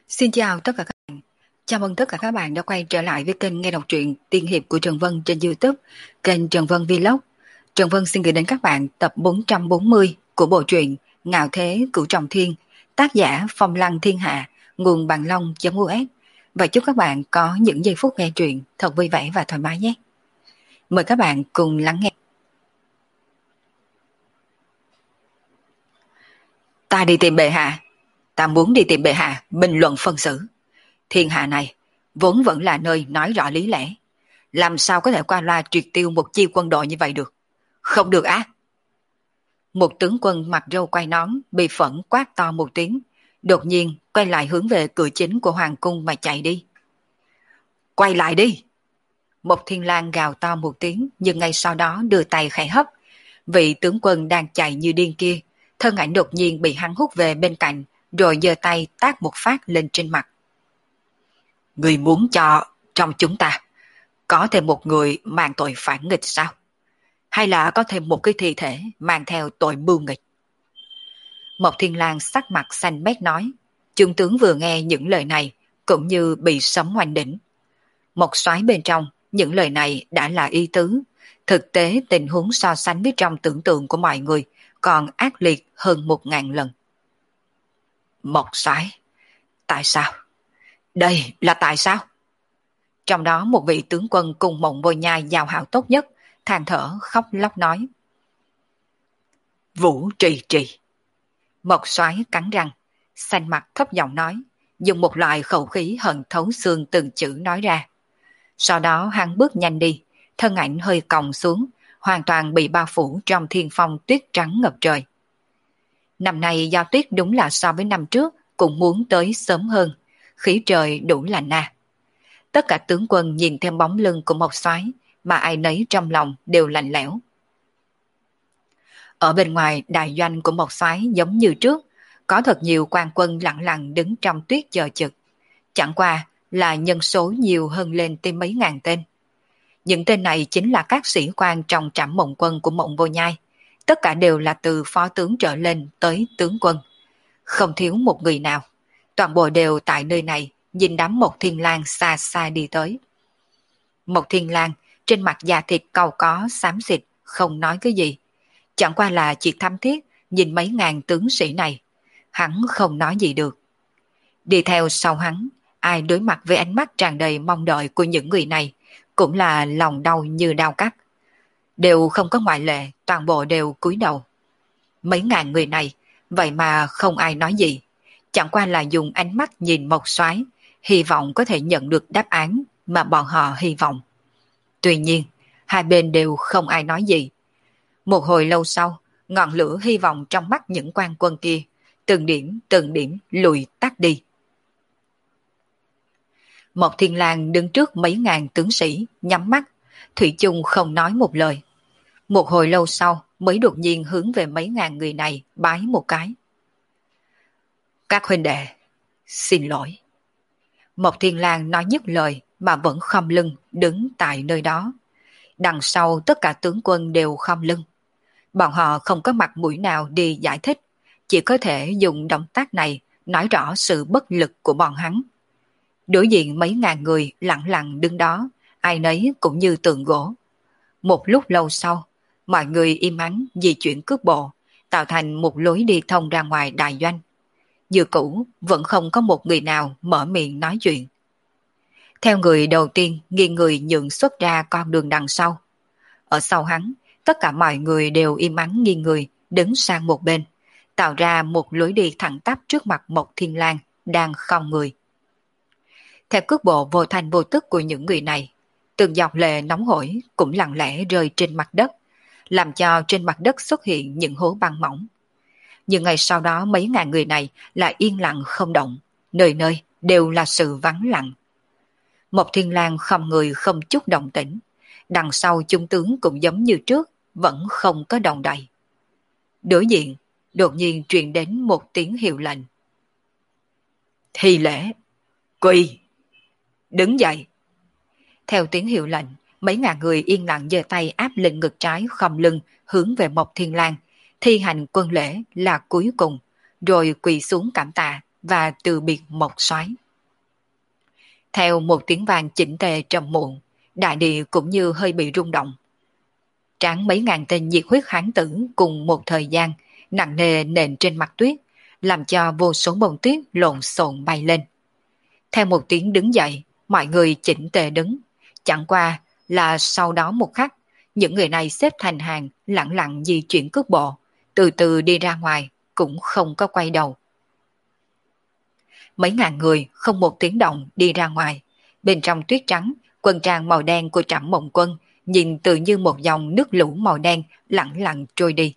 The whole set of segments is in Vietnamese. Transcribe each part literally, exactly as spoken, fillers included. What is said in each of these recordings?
Xin chào tất cả các bạn. Chào mừng tất cả các bạn đã quay trở lại với kênh nghe đọc truyện tiên hiệp của Trần Vân trên YouTube, kênh Trần Vân Vlog. Trần Vân xin gửi đến các bạn tập bốn trăm bốn mươi của bộ truyện Ngạo Thế Cửu Trọng Thiên, tác giả Phong Lăng Thiên Hạ, nguồn bằng long.us. Và chúc các bạn có những giây phút nghe truyện thật vui vẻ và thoải mái nhé. Mời các bạn cùng lắng nghe. Ta đi tìm bệ hạ. Ta muốn đi tìm bệ hạ bình luận phân xử. Thiên hạ này vốn vẫn là nơi nói rõ lý lẽ, làm sao có thể qua loa triệt tiêu một chi quân đội như vậy được? Không được á! Một tướng quân mặc râu quai nón bị phẫn quát to một tiếng, đột nhiên quay lại hướng về cửa chính của hoàng cung mà chạy đi. Quay lại đi! Một Thiên Lang gào to một tiếng, nhưng ngay sau đó đưa tay khẽ hấp. Vị tướng quân đang chạy như điên kia, thân ảnh đột nhiên bị hắn hút về bên cạnh, rồi giơ tay tát một phát lên trên mặt. Người muốn cho trong chúng ta có thêm một người mang tội phản nghịch sao? Hay là có thêm một cái thi thể mang theo tội mưu nghịch? Mộc Thiên Lang sắc mặt xanh mét nói. Trung tướng vừa nghe những lời này cũng như bị sấm oanh đỉnh. Một soái bên trong, những lời này đã là ý tứ. Thực tế tình huống so sánh với trong tưởng tượng của mọi người còn ác liệt hơn một ngàn lần. Một soái? Tại sao? Đây là tại sao? Trong đó một vị tướng quân cùng Mộng Vô Nhai giao hảo tốt nhất, than thở khóc lóc nói. Vũ trì trì. Một soái cắn răng, xanh mặt thấp giọng nói, dùng một loại khẩu khí hận thấu xương từng chữ nói ra. Sau đó hắn bước nhanh đi, thân ảnh hơi còng xuống, hoàn toàn bị bao phủ trong thiên phong tuyết trắng ngập trời. Năm nay do tuyết đúng là so với năm trước cũng muốn tới sớm hơn, khí trời đủ là na. Tất cả tướng quân nhìn theo bóng lưng của một soái mà ai nấy trong lòng đều lạnh lẽo. Ở bên ngoài đại doanh của một soái giống như trước, có thật nhiều quan quân lặng lặng đứng trong tuyết chờ trực. Chẳng qua là nhân số nhiều hơn lên tới mấy ngàn tên. Những tên này chính là các sĩ quan trong trảm mộng quân của Mộng Vô Nhai. Tất cả đều là từ phó tướng trở lên tới tướng quân. Không thiếu một người nào. Toàn bộ đều tại nơi này nhìn đám Mộc Thiên Lang xa xa đi tới. Mộc Thiên Lang trên mặt da thịt cau có xám xịt, không nói cái gì. Chẳng qua là chỉ thắm thiết nhìn mấy ngàn tướng sĩ này. Hắn không nói gì được. Đi theo sau hắn, ai đối mặt với ánh mắt tràn đầy mong đợi của những người này cũng là lòng đau như đau cắt. Đều không có ngoại lệ, toàn bộ đều cúi đầu. Mấy ngàn người này, vậy mà không ai nói gì. Chẳng qua là dùng ánh mắt nhìn Mộc soái, hy vọng có thể nhận được đáp án mà bọn họ hy vọng. Tuy nhiên, hai bên đều không ai nói gì. Một hồi lâu sau, ngọn lửa hy vọng trong mắt những quan quân kia, từng điểm từng điểm lùi tắt đi. Mộc Thiên Lang đứng trước mấy ngàn tướng sĩ, nhắm mắt, thủy chung không nói một lời. Một hồi lâu sau mới đột nhiên hướng về mấy ngàn người này bái một cái. Các huynh đệ, xin lỗi. Mộc Thiên Lang nói dứt lời mà vẫn khom lưng đứng tại nơi đó. Đằng sau tất cả tướng quân đều khom lưng. Bọn họ không có mặt mũi nào đi giải thích, chỉ có thể dùng động tác này nói rõ sự bất lực của bọn hắn. Đối diện mấy ngàn người lặng lặng đứng đó, ai nấy cũng như tượng gỗ. Một lúc lâu sau, mọi người im ắng di chuyển cước bộ, tạo thành một lối đi thông ra ngoài đại doanh. Như cũ, vẫn không có một người nào mở miệng nói chuyện. Theo người đầu tiên nghiêng người nhượng xuất ra con đường đằng sau. Ở sau hắn, tất cả mọi người đều im ắng nghiêng người, đứng sang một bên, tạo ra một lối đi thẳng tắp trước mặt Mộc Thiên Lang đang khom người. Theo cước bộ vô thành vô tức của những người này, từng giọt lệ nóng hổi cũng lặng lẽ rơi trên mặt đất, làm cho trên mặt đất xuất hiện những hố băng mỏng. Nhưng ngày sau đó mấy ngàn người này lại yên lặng không động, nơi nơi đều là sự vắng lặng. Mộc Thiên Lang không người không chút động tĩnh, đằng sau trung tướng cũng giống như trước, vẫn không có động đậy. Đối diện, đột nhiên truyền đến một tiếng hiệu lệnh. Thi lễ, quỳ, đứng dậy. Theo tiếng hiệu lệnh, mấy ngàn người yên lặng giơ tay áp lên ngực trái khom lưng hướng về Mộc Thiên Lang, thi hành quân lễ là cuối cùng, rồi quỳ xuống cảm tạ, và từ biệt Mộc Soái. Theo một tiếng vang chỉnh tề trầm muộn, đại địa cũng như hơi bị rung động. Tráng mấy ngàn tên nhiệt huyết hán tử cùng một thời gian nặng nề nện trên mặt tuyết, làm cho vô số bông tuyết lộn xộn bay lên. Theo một tiếng đứng dậy, mọi người chỉnh tề đứng. Chẳng qua là sau đó một khắc, những người này xếp thành hàng lặng lặng di chuyển cước bộ, từ từ đi ra ngoài, cũng không có quay đầu. Mấy ngàn người không một tiếng động đi ra ngoài. Bên trong tuyết trắng, quân trang màu đen của Trảm Mộng Quân nhìn tự như một dòng nước lũ màu đen lặng lặng trôi đi.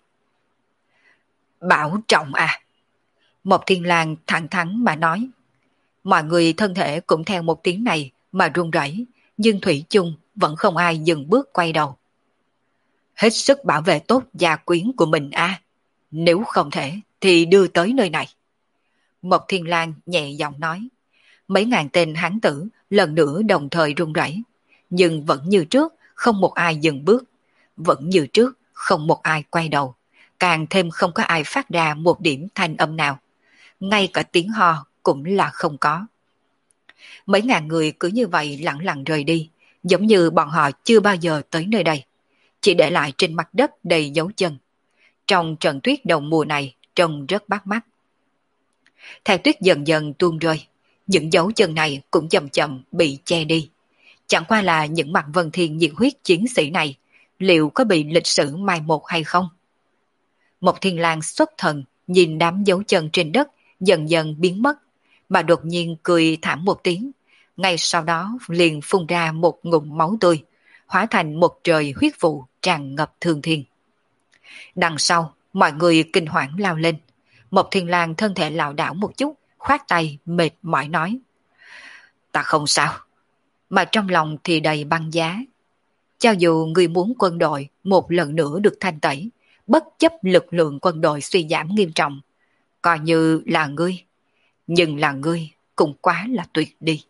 Bảo trọng à! Một Thiên Lang thẳng thắn mà nói. Mọi người thân thể cũng theo một tiếng này mà run rẩy, nhưng thủy chung vẫn không ai dừng bước quay đầu. Hết sức bảo vệ tốt gia quyến của mình à! Nếu không thể thì đưa tới nơi này. Một Thiên Lang nhẹ giọng nói. Mấy ngàn tên hán tử lần nữa đồng thời run rẩy, nhưng vẫn như trước, không một ai dừng bước. Vẫn như trước, không một ai quay đầu. Càng thêm không có ai phát ra một điểm thanh âm nào. Ngay cả tiếng ho cũng là không có. Mấy ngàn người cứ như vậy lặng lặng rời đi, giống như bọn họ chưa bao giờ tới nơi đây. Chỉ để lại trên mặt đất đầy dấu chân. Trong trận tuyết đầu mùa này trông rất bắt mắt. Theo tuyết dần dần tuôn rơi, những dấu chân này cũng chậm chậm bị che đi. Chẳng qua là những mặt Vân Thiên nhiệt huyết chiến sĩ này liệu có bị lịch sử mai một hay không? Một Thiên Lang xuất thần nhìn đám dấu chân trên đất dần dần biến mất, mà đột nhiên cười thảm một tiếng. Ngay sau đó liền phun ra một ngụm máu tươi, hóa thành một trời huyết vụ tràn ngập thương thiên. Đằng sau, mọi người kinh hoảng lao lên. Một Thiên Lang thân thể lảo đảo một chút, khoát tay mệt mỏi nói. Ta không sao. Mà trong lòng thì đầy băng giá. Cho dù người muốn quân đội một lần nữa được thanh tẩy, bất chấp lực lượng quân đội suy giảm nghiêm trọng, coi như là ngươi, nhưng là ngươi cũng quá là tuyệt đi.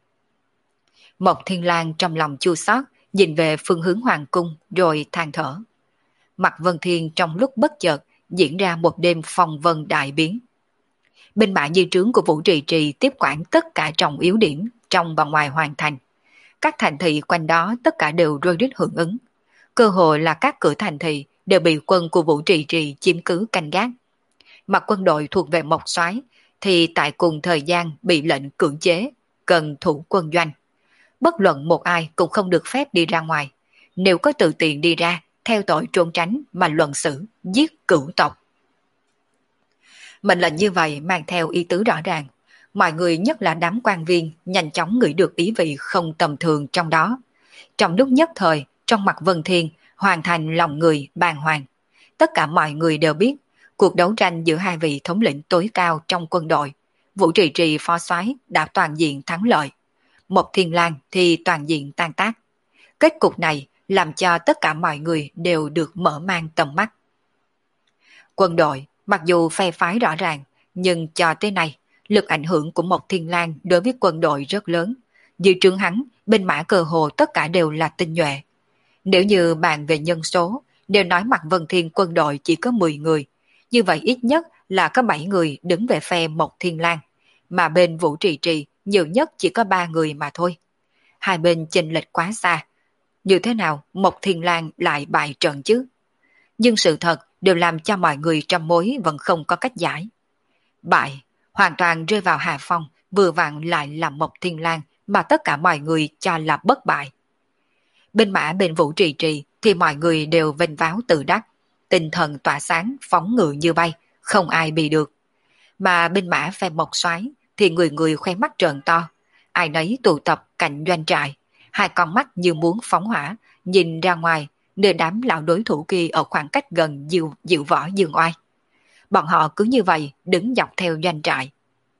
Một Thiên Lang trong lòng chua xót nhìn về phương hướng hoàng cung rồi than thở. Mặt Vân Thiên trong lúc bất chợt diễn ra một đêm phong vân đại biến. Binh mã di trướng của Vũ Trì Trì tiếp quản tất cả trọng yếu điểm trong và ngoài hoàn thành. Các thành thị quanh đó tất cả đều rơi rít hưởng ứng. Cơ hội là các cửa thành thị đều bị quân của Vũ Trì Trì chiếm cứ canh gác. Mà quân đội thuộc về Mộc Soái thì tại cùng thời gian bị lệnh cưỡng chế, cần thủ quân doanh. Bất luận một ai cũng không được phép đi ra ngoài. Nếu có tự tiện đi ra, theo tội trốn tránh mà luận xử, giết cửu tộc. Mệnh lệnh như vậy mang theo ý tứ rõ ràng. Mọi người nhất là đám quan viên nhanh chóng ngửi được ý vị không tầm thường trong đó. Trong lúc nhất thời, trong mặt Vân Thiên hoàn thành lòng người bàng hoàng. Tất cả mọi người đều biết cuộc đấu tranh giữa hai vị thống lĩnh tối cao trong quân đội, Vũ Trì Trì phó soái đã toàn diện thắng lợi. Một Thiên Lang thì toàn diện tan tác. Kết cục này làm cho tất cả mọi người đều được mở mang tầm mắt. Quân đội mặc dù phe phái rõ ràng, nhưng cho tới nay, lực ảnh hưởng của một Thiên Lang đối với quân đội rất lớn. Dưới trướng hắn, binh mã cơ hồ tất cả đều là tinh nhuệ. Nếu như bàn về nhân số, đều nói mặt Vân Thiên quân đội chỉ có mười người, như vậy ít nhất là có bảy người đứng về phe một Thiên Lang, mà bên Vũ Trì Trì nhiều nhất chỉ có ba người mà thôi. Hai bên chênh lệch quá xa. Như thế nào một Thiên Lang lại bại trận chứ? Nhưng sự thật đều làm cho mọi người trong mối vẫn không có cách giải. Bại, hoàn toàn rơi vào hạ phong, vừa vặn lại là một Thiên Lang mà tất cả mọi người cho là bất bại. Bên mã bên Vũ Trì Trì thì mọi người đều vênh váo tự đắc, tinh thần tỏa sáng phóng ngự như bay, không ai bị được. Mà bên mã phe Mộc Soái thì người người khoe mắt trợn to, ai nấy tụ tập cạnh doanh trại, hai con mắt như muốn phóng hỏa, nhìn ra ngoài nơi đám lão đối thủ kia ở khoảng cách gần diệu, diệu võ dương oai. Bọn họ cứ như vậy đứng dọc theo doanh trại.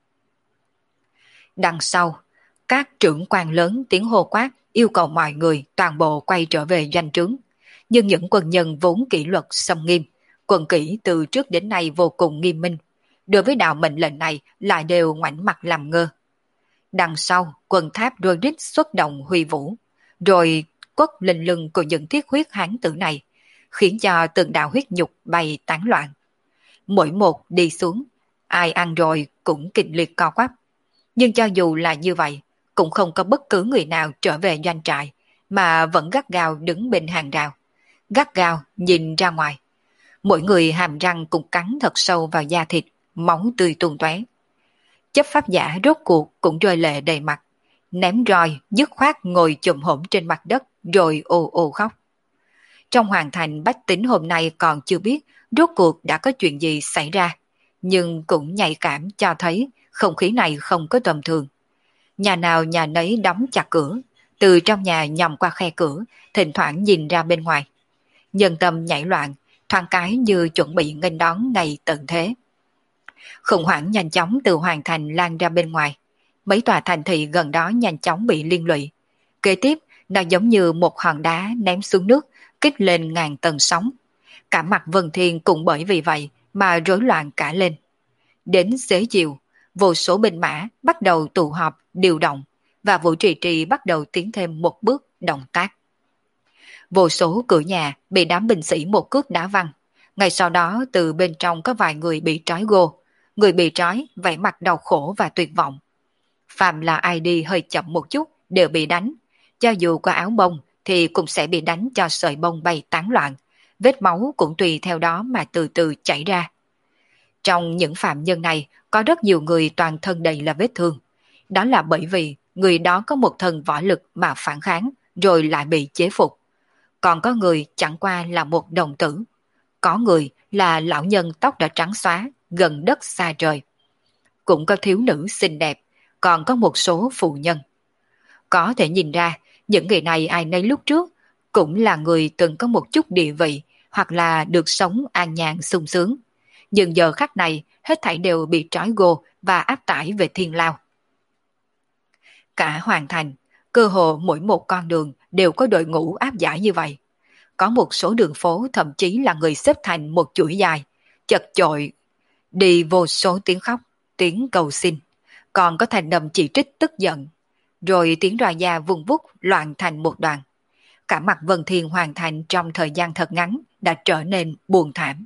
Đằng sau, các trưởng quan lớn tiếng hô quát yêu cầu mọi người toàn bộ quay trở về doanh trướng. Nhưng những quân nhân vốn kỷ luật xâm nghiêm, quân kỷ từ trước đến nay vô cùng nghiêm minh, đối với đạo mệnh lệnh này lại đều ngoảnh mặt làm ngơ. Đằng sau, quân tháp đôi rít xuất động huy vũ, rồi quất lên lưng của những thiết huyết hán tử này, khiến cho từng đạo huyết nhục bay tán loạn. Mỗi một đi xuống, ai ăn rồi cũng kịch liệt co quắp. Nhưng cho dù là như vậy, cũng không có bất cứ người nào trở về doanh trại, mà vẫn gắt gao đứng bên hàng rào, gắt gao nhìn ra ngoài. Mỗi người hàm răng cũng cắn thật sâu vào da thịt, máu tươi tung tóe. Chấp pháp giả rốt cuộc cũng rơi lệ đầy mặt, ném roi dứt khoát ngồi chùm hổm trên mặt đất rồi ồ ồ khóc. Trong hoàng thành bách tính hôm nay còn chưa biết rốt cuộc đã có chuyện gì xảy ra, nhưng cũng nhạy cảm cho thấy không khí này không có tầm thường. Nhà nào nhà nấy đóng chặt cửa, từ trong nhà nhằm qua khe cửa, thỉnh thoảng nhìn ra bên ngoài. Nhân tâm nhảy loạn, thoáng cái như chuẩn bị nghênh đón ngày tận thế. Khủng hoảng nhanh chóng từ hoàng thành lan ra bên ngoài. Mấy tòa thành thị gần đó nhanh chóng bị liên lụy. Kế tiếp, nó giống như một hòn đá ném xuống nước, kích lên ngàn tầng sóng. Cả mặt Vân Thiên cũng bởi vì vậy mà rối loạn cả lên. Đến xế chiều, vô số binh mã bắt đầu tụ họp, điều động, và Vũ Trì Trì bắt đầu tiến thêm một bước động tác. Vô số cửa nhà bị đám binh sĩ một cước đá văng. Ngay sau đó từ bên trong có vài người bị trói gô. Người bị trói vẻ mặt đau khổ và tuyệt vọng. Phạm là ai đi hơi chậm một chút đều bị đánh. Cho dù có áo bông thì cũng sẽ bị đánh cho sợi bông bay tán loạn. Vết máu cũng tùy theo đó mà từ từ chảy ra. Trong những phạm nhân này có rất nhiều người toàn thân đầy là vết thương. Đó là bởi vì người đó có một thần võ lực mà phản kháng rồi lại bị chế phục. Còn có người chẳng qua là một đồng tử. Có người là lão nhân tóc đã trắng xóa, gần đất xa trời. Cũng có thiếu nữ xinh đẹp, còn có một số phụ nhân. Có thể nhìn ra, những người này ai nấy lúc trước cũng là người từng có một chút địa vị hoặc là được sống an nhàn sung sướng. Nhưng giờ khắc này, hết thảy đều bị trói gô và áp tải về thiên lao. Cả hoàn thành, cơ hồ mỗi một con đường đều có đội ngũ áp giải như vậy. Có một số đường phố thậm chí là người xếp thành một chuỗi dài, chật chội, đi vô số tiếng khóc, tiếng cầu xin. Còn có thành đầm chỉ trích tức giận, rồi tiếng roi da vùng vút loạn thành một đoàn. Cả mặt Vân Thiên hoàn thành trong thời gian thật ngắn đã trở nên buồn thảm.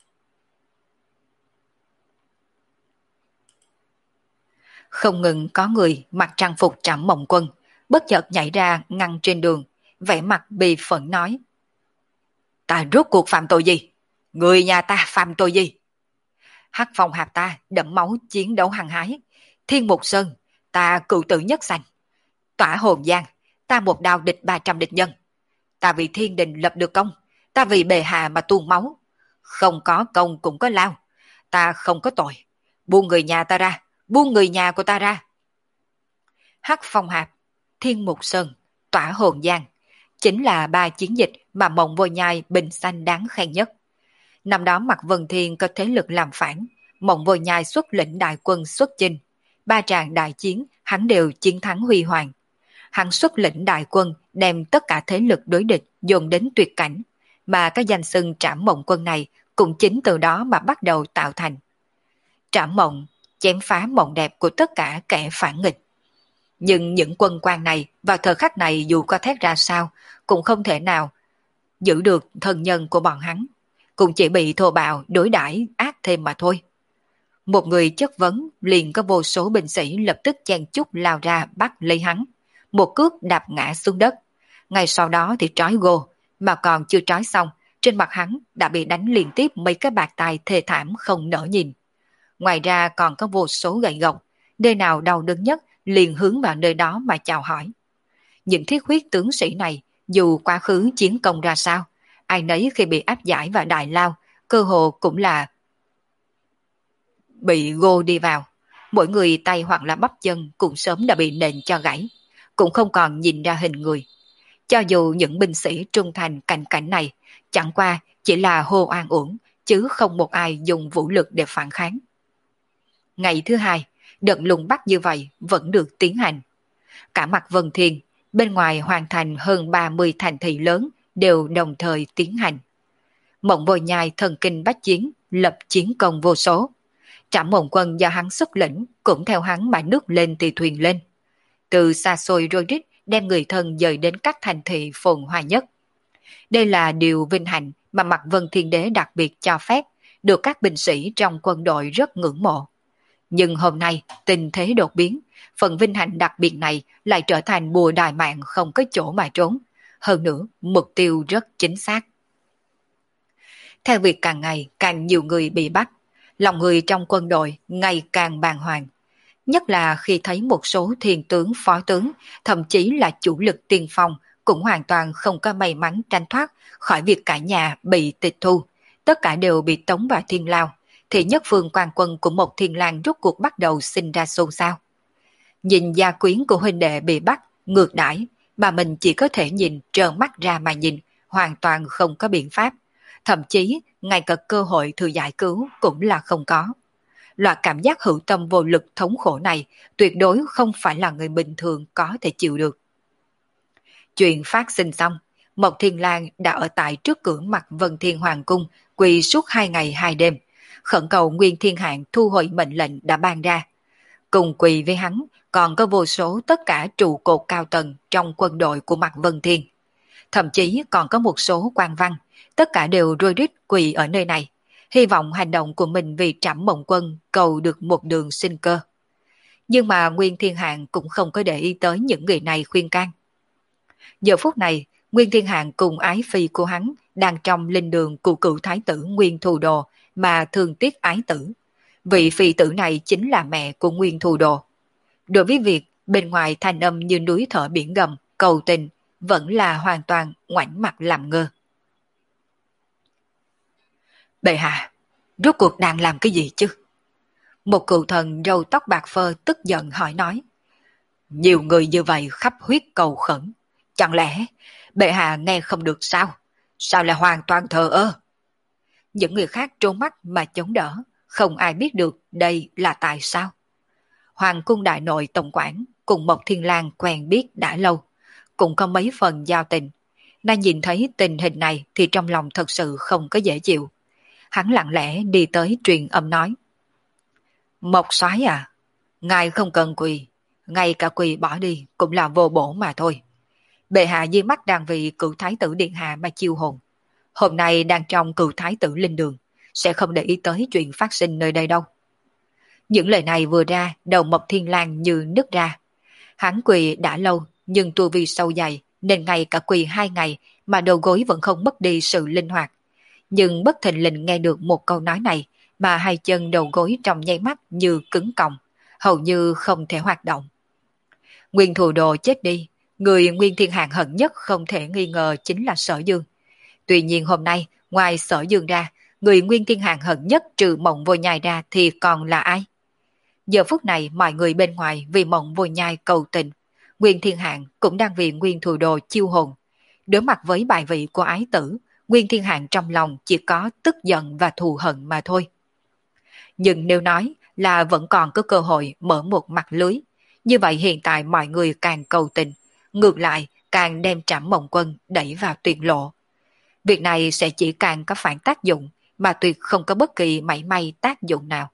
Không ngừng có người mặc trang phục Trảm Mộng Quân, bất chợt nhảy ra ngăn trên đường, vẻ mặt bi phẫn nói: Ta rốt cuộc phạm tội gì? Người nhà ta phạm tội gì? Hắc Phong Hạp ta đẫm máu chiến đấu hăng hái, Thiên Mục Sơn ta cựu tử nhất sanh, Tỏa Hồn Giang ta một đao địch ba trăm địch nhân. Ta vì thiên đình lập được công, ta vì bề hạ mà tuôn máu. Không có công cũng có lao, ta không có tội. Buông người nhà ta ra, buông người nhà của ta ra. Hắc Phong Hạp, Thiên Mục Sơn, Tỏa Hồn Giang chính là ba chiến dịch mà Mộng Vô Nhai bình sanh đáng khen nhất. Năm đó Mạc Vân Thiên có thế lực làm phản, Mộng Vô Nhai xuất lĩnh đại quân xuất chinh. Ba tràng đại chiến hắn đều chiến thắng huy hoàng. Hắn xuất lĩnh đại quân đem tất cả thế lực đối địch dồn đến tuyệt cảnh, mà cái danh xưng Trảm Mộng Quân này cũng chính từ đó mà bắt đầu tạo thành. Trảm Mộng chém phá mộng đẹp của tất cả kẻ phản nghịch. Nhưng những quân quan này vào thời khắc này dù có thét ra sao cũng không thể nào giữ được thân nhân của bọn hắn, cũng chỉ bị thô bạo đối đãi ác thêm mà thôi. Một người chất vấn liền có vô số binh sĩ lập tức chen chúc lao ra bắt lấy hắn, một cước đạp ngã xuống đất. Ngay sau đó thì trói gô, mà còn chưa trói xong, trên mặt hắn đã bị đánh liên tiếp mấy cái bạt tai thê thảm không nỡ nhìn. Ngoài ra còn có vô số gậy gộc, nơi nào đau đớn nhất liền hướng vào nơi đó mà chào hỏi. Những thiết huyết tướng sĩ này dù quá khứ chiến công ra sao, ai nấy khi bị áp giải vào đại lao, cơ hồ cũng là bị gô đi vào. Mỗi người tay hoặc là bắp chân cũng sớm đã bị nện cho gãy, cũng không còn nhìn ra hình người. Cho dù những binh sĩ trung thành cảnh cảnh này, chẳng qua chỉ là hô oan uổng, chứ không một ai dùng vũ lực để phản kháng. Ngày thứ hai, đợt lùng bắt như vậy vẫn được tiến hành. Cả mặt Vân Thiên, bên ngoài hoàn thành hơn ba mươi thành thị lớn đều đồng thời tiến hành. Mộng Vô Nhai thần kinh bách chiến, lập chiến công vô số. Trảm Mộng Quân do hắn xuất lĩnh cũng theo hắn mà nước lên thì thuyền lên. Từ xa xôi rôi rít đem người thân dời đến các thành thị phồn hoa nhất. Đây là điều vinh hạnh mà mặt Vân Thiên Đế đặc biệt cho phép được các binh sĩ trong quân đội rất ngưỡng mộ. Nhưng hôm nay tình thế đột biến, phần vinh hạnh đặc biệt này lại trở thành bùa đòi mạng không có chỗ mà trốn. Hơn nữa, mục tiêu rất chính xác. Theo việc càng ngày càng nhiều người bị bắt, lòng người trong quân đội ngày càng bàng hoàng. Nhất là khi thấy một số thiên tướng, phó tướng, thậm chí là chủ lực tiên phong cũng hoàn toàn không có may mắn tranh thoát khỏi việc cả nhà bị tịch thu. Tất cả đều bị tống vào thiên lao, thì nhất phương quan quân của một thiên lang rốt cuộc bắt đầu sinh ra xôn xao. Nhìn gia quyến của huynh đệ bị bắt, ngược đãi, mà mình chỉ có thể nhìn trợn mắt ra mà nhìn, hoàn toàn không có biện pháp. Thậm chí, ngay cả cơ hội thư giải cứu cũng là không có. Loại cảm giác hữu tâm vô lực thống khổ này tuyệt đối không phải là người bình thường có thể chịu được. Chuyện phát sinh xong, Mộc Thiên Lang đã ở tại trước cửa mặt Vân Thiên Hoàng Cung quỳ suốt hai ngày hai đêm, khẩn cầu Nguyên Thiên Hạng thu hồi mệnh lệnh đã ban ra. Cùng quỳ với hắn còn có vô số tất cả trụ cột cao tầng trong quân đội của mặt Vân Thiên. Thậm chí còn có một số quan văn, tất cả đều rối rít quỳ ở nơi này, hy vọng hành động của mình vì Trảm Mộng Quân cầu được một đường sinh cơ. Nhưng mà Nguyên Thiên Hạng cũng không có để ý tới những người này khuyên can. Giờ phút này, Nguyên Thiên Hạng cùng ái phi của hắn đang trong linh đường của cựu thái tử Nguyên Thù Đồ mà thương tiếc ái tử. Vị phi tử này chính là mẹ của Nguyên Thù Đồ. Đối với việc bên ngoài thanh âm như núi thở biển gầm, cầu tình, vẫn là hoàn toàn ngoảnh mặt làm ngơ. Bệ hạ, rốt cuộc đang làm cái gì chứ? Một cựu thần râu tóc bạc phơ tức giận hỏi nói. Nhiều người như vậy khắp huyết cầu khẩn. Chẳng lẽ bệ hạ nghe không được sao? Sao lại hoàn toàn thờ ơ? Những người khác trốn mắt mà chống đỡ, không ai biết được đây là tại sao. Hoàng cung đại nội tổng quản cùng Mộc Thiên Lang quen biết đã lâu, cũng có mấy phần giao tình. Nay nhìn thấy tình hình này thì trong lòng thật sự không có dễ chịu. Hắn lặng lẽ đi tới truyền âm nói. Mộc soái à, ngài không cần quỳ, ngay cả quỳ bỏ đi cũng là vô bổ mà thôi. Bệ hạ dưới mắt đang vì cựu thái tử điện hạ mà chiêu hồn. Hôm nay đang trong cựu thái tử linh đường, sẽ không để ý tới chuyện phát sinh nơi đây đâu. Những lời này vừa ra, đầu Mộc Thiên Lang như nứt ra. Hắn quỳ đã lâu, nhưng tu vi sâu dày, nên ngay cả quỳ hai ngày mà đầu gối vẫn không mất đi sự linh hoạt. Nhưng bất thình lình nghe được một câu nói này, mà hai chân đầu gối trong nháy mắt như cứng còng, hầu như không thể hoạt động. Nguyên Thù Đồ chết đi, người Nguyên Thiên Hạng hận nhất không thể nghi ngờ chính là Sở Dương. Tuy nhiên hôm nay, ngoài Sở Dương ra, người Nguyên Thiên Hạng hận nhất trừ Mộng Vô Nhai ra thì còn là ai? Giờ phút này mọi người bên ngoài vì Mộng Vô Nhai cầu tình, Nguyên Thiên Hạng cũng đang vì Nguyên Thù Đồ chiêu hồn. Đối mặt với bài vị của ái tử, Nguyên Thiên Hạng trong lòng chỉ có tức giận và thù hận mà thôi. Nhưng nếu nói là vẫn còn có cơ hội mở một mặt lưới, như vậy hiện tại mọi người càng cầu tình, ngược lại càng đem Trảm Mộng Quân đẩy vào tuyệt lộ. Việc này sẽ chỉ càng có phản tác dụng, mà tuyệt không có bất kỳ mảy may tác dụng nào.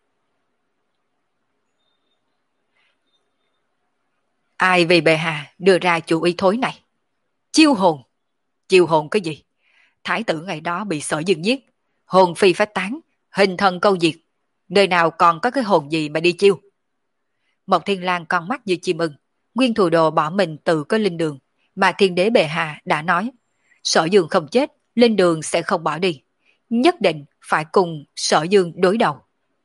Ai vì bệ hạ đưa ra chủ ý thối này? Chiêu hồn? Chiêu hồn cái gì? Thái tử ngày đó bị Sở Dương giết, hồn phi phách tán, hình thần câu diệt, nơi nào còn có cái hồn gì mà đi chiêu? Mộc Thiên Lang con mắt như chim ưng, Nguyên Thù Đồ bỏ mình tự có linh đường, mà thiên đế bệ hạ đã nói, Sở Dương không chết, linh đường sẽ không bỏ đi, nhất định phải cùng Sở Dương đối đầu.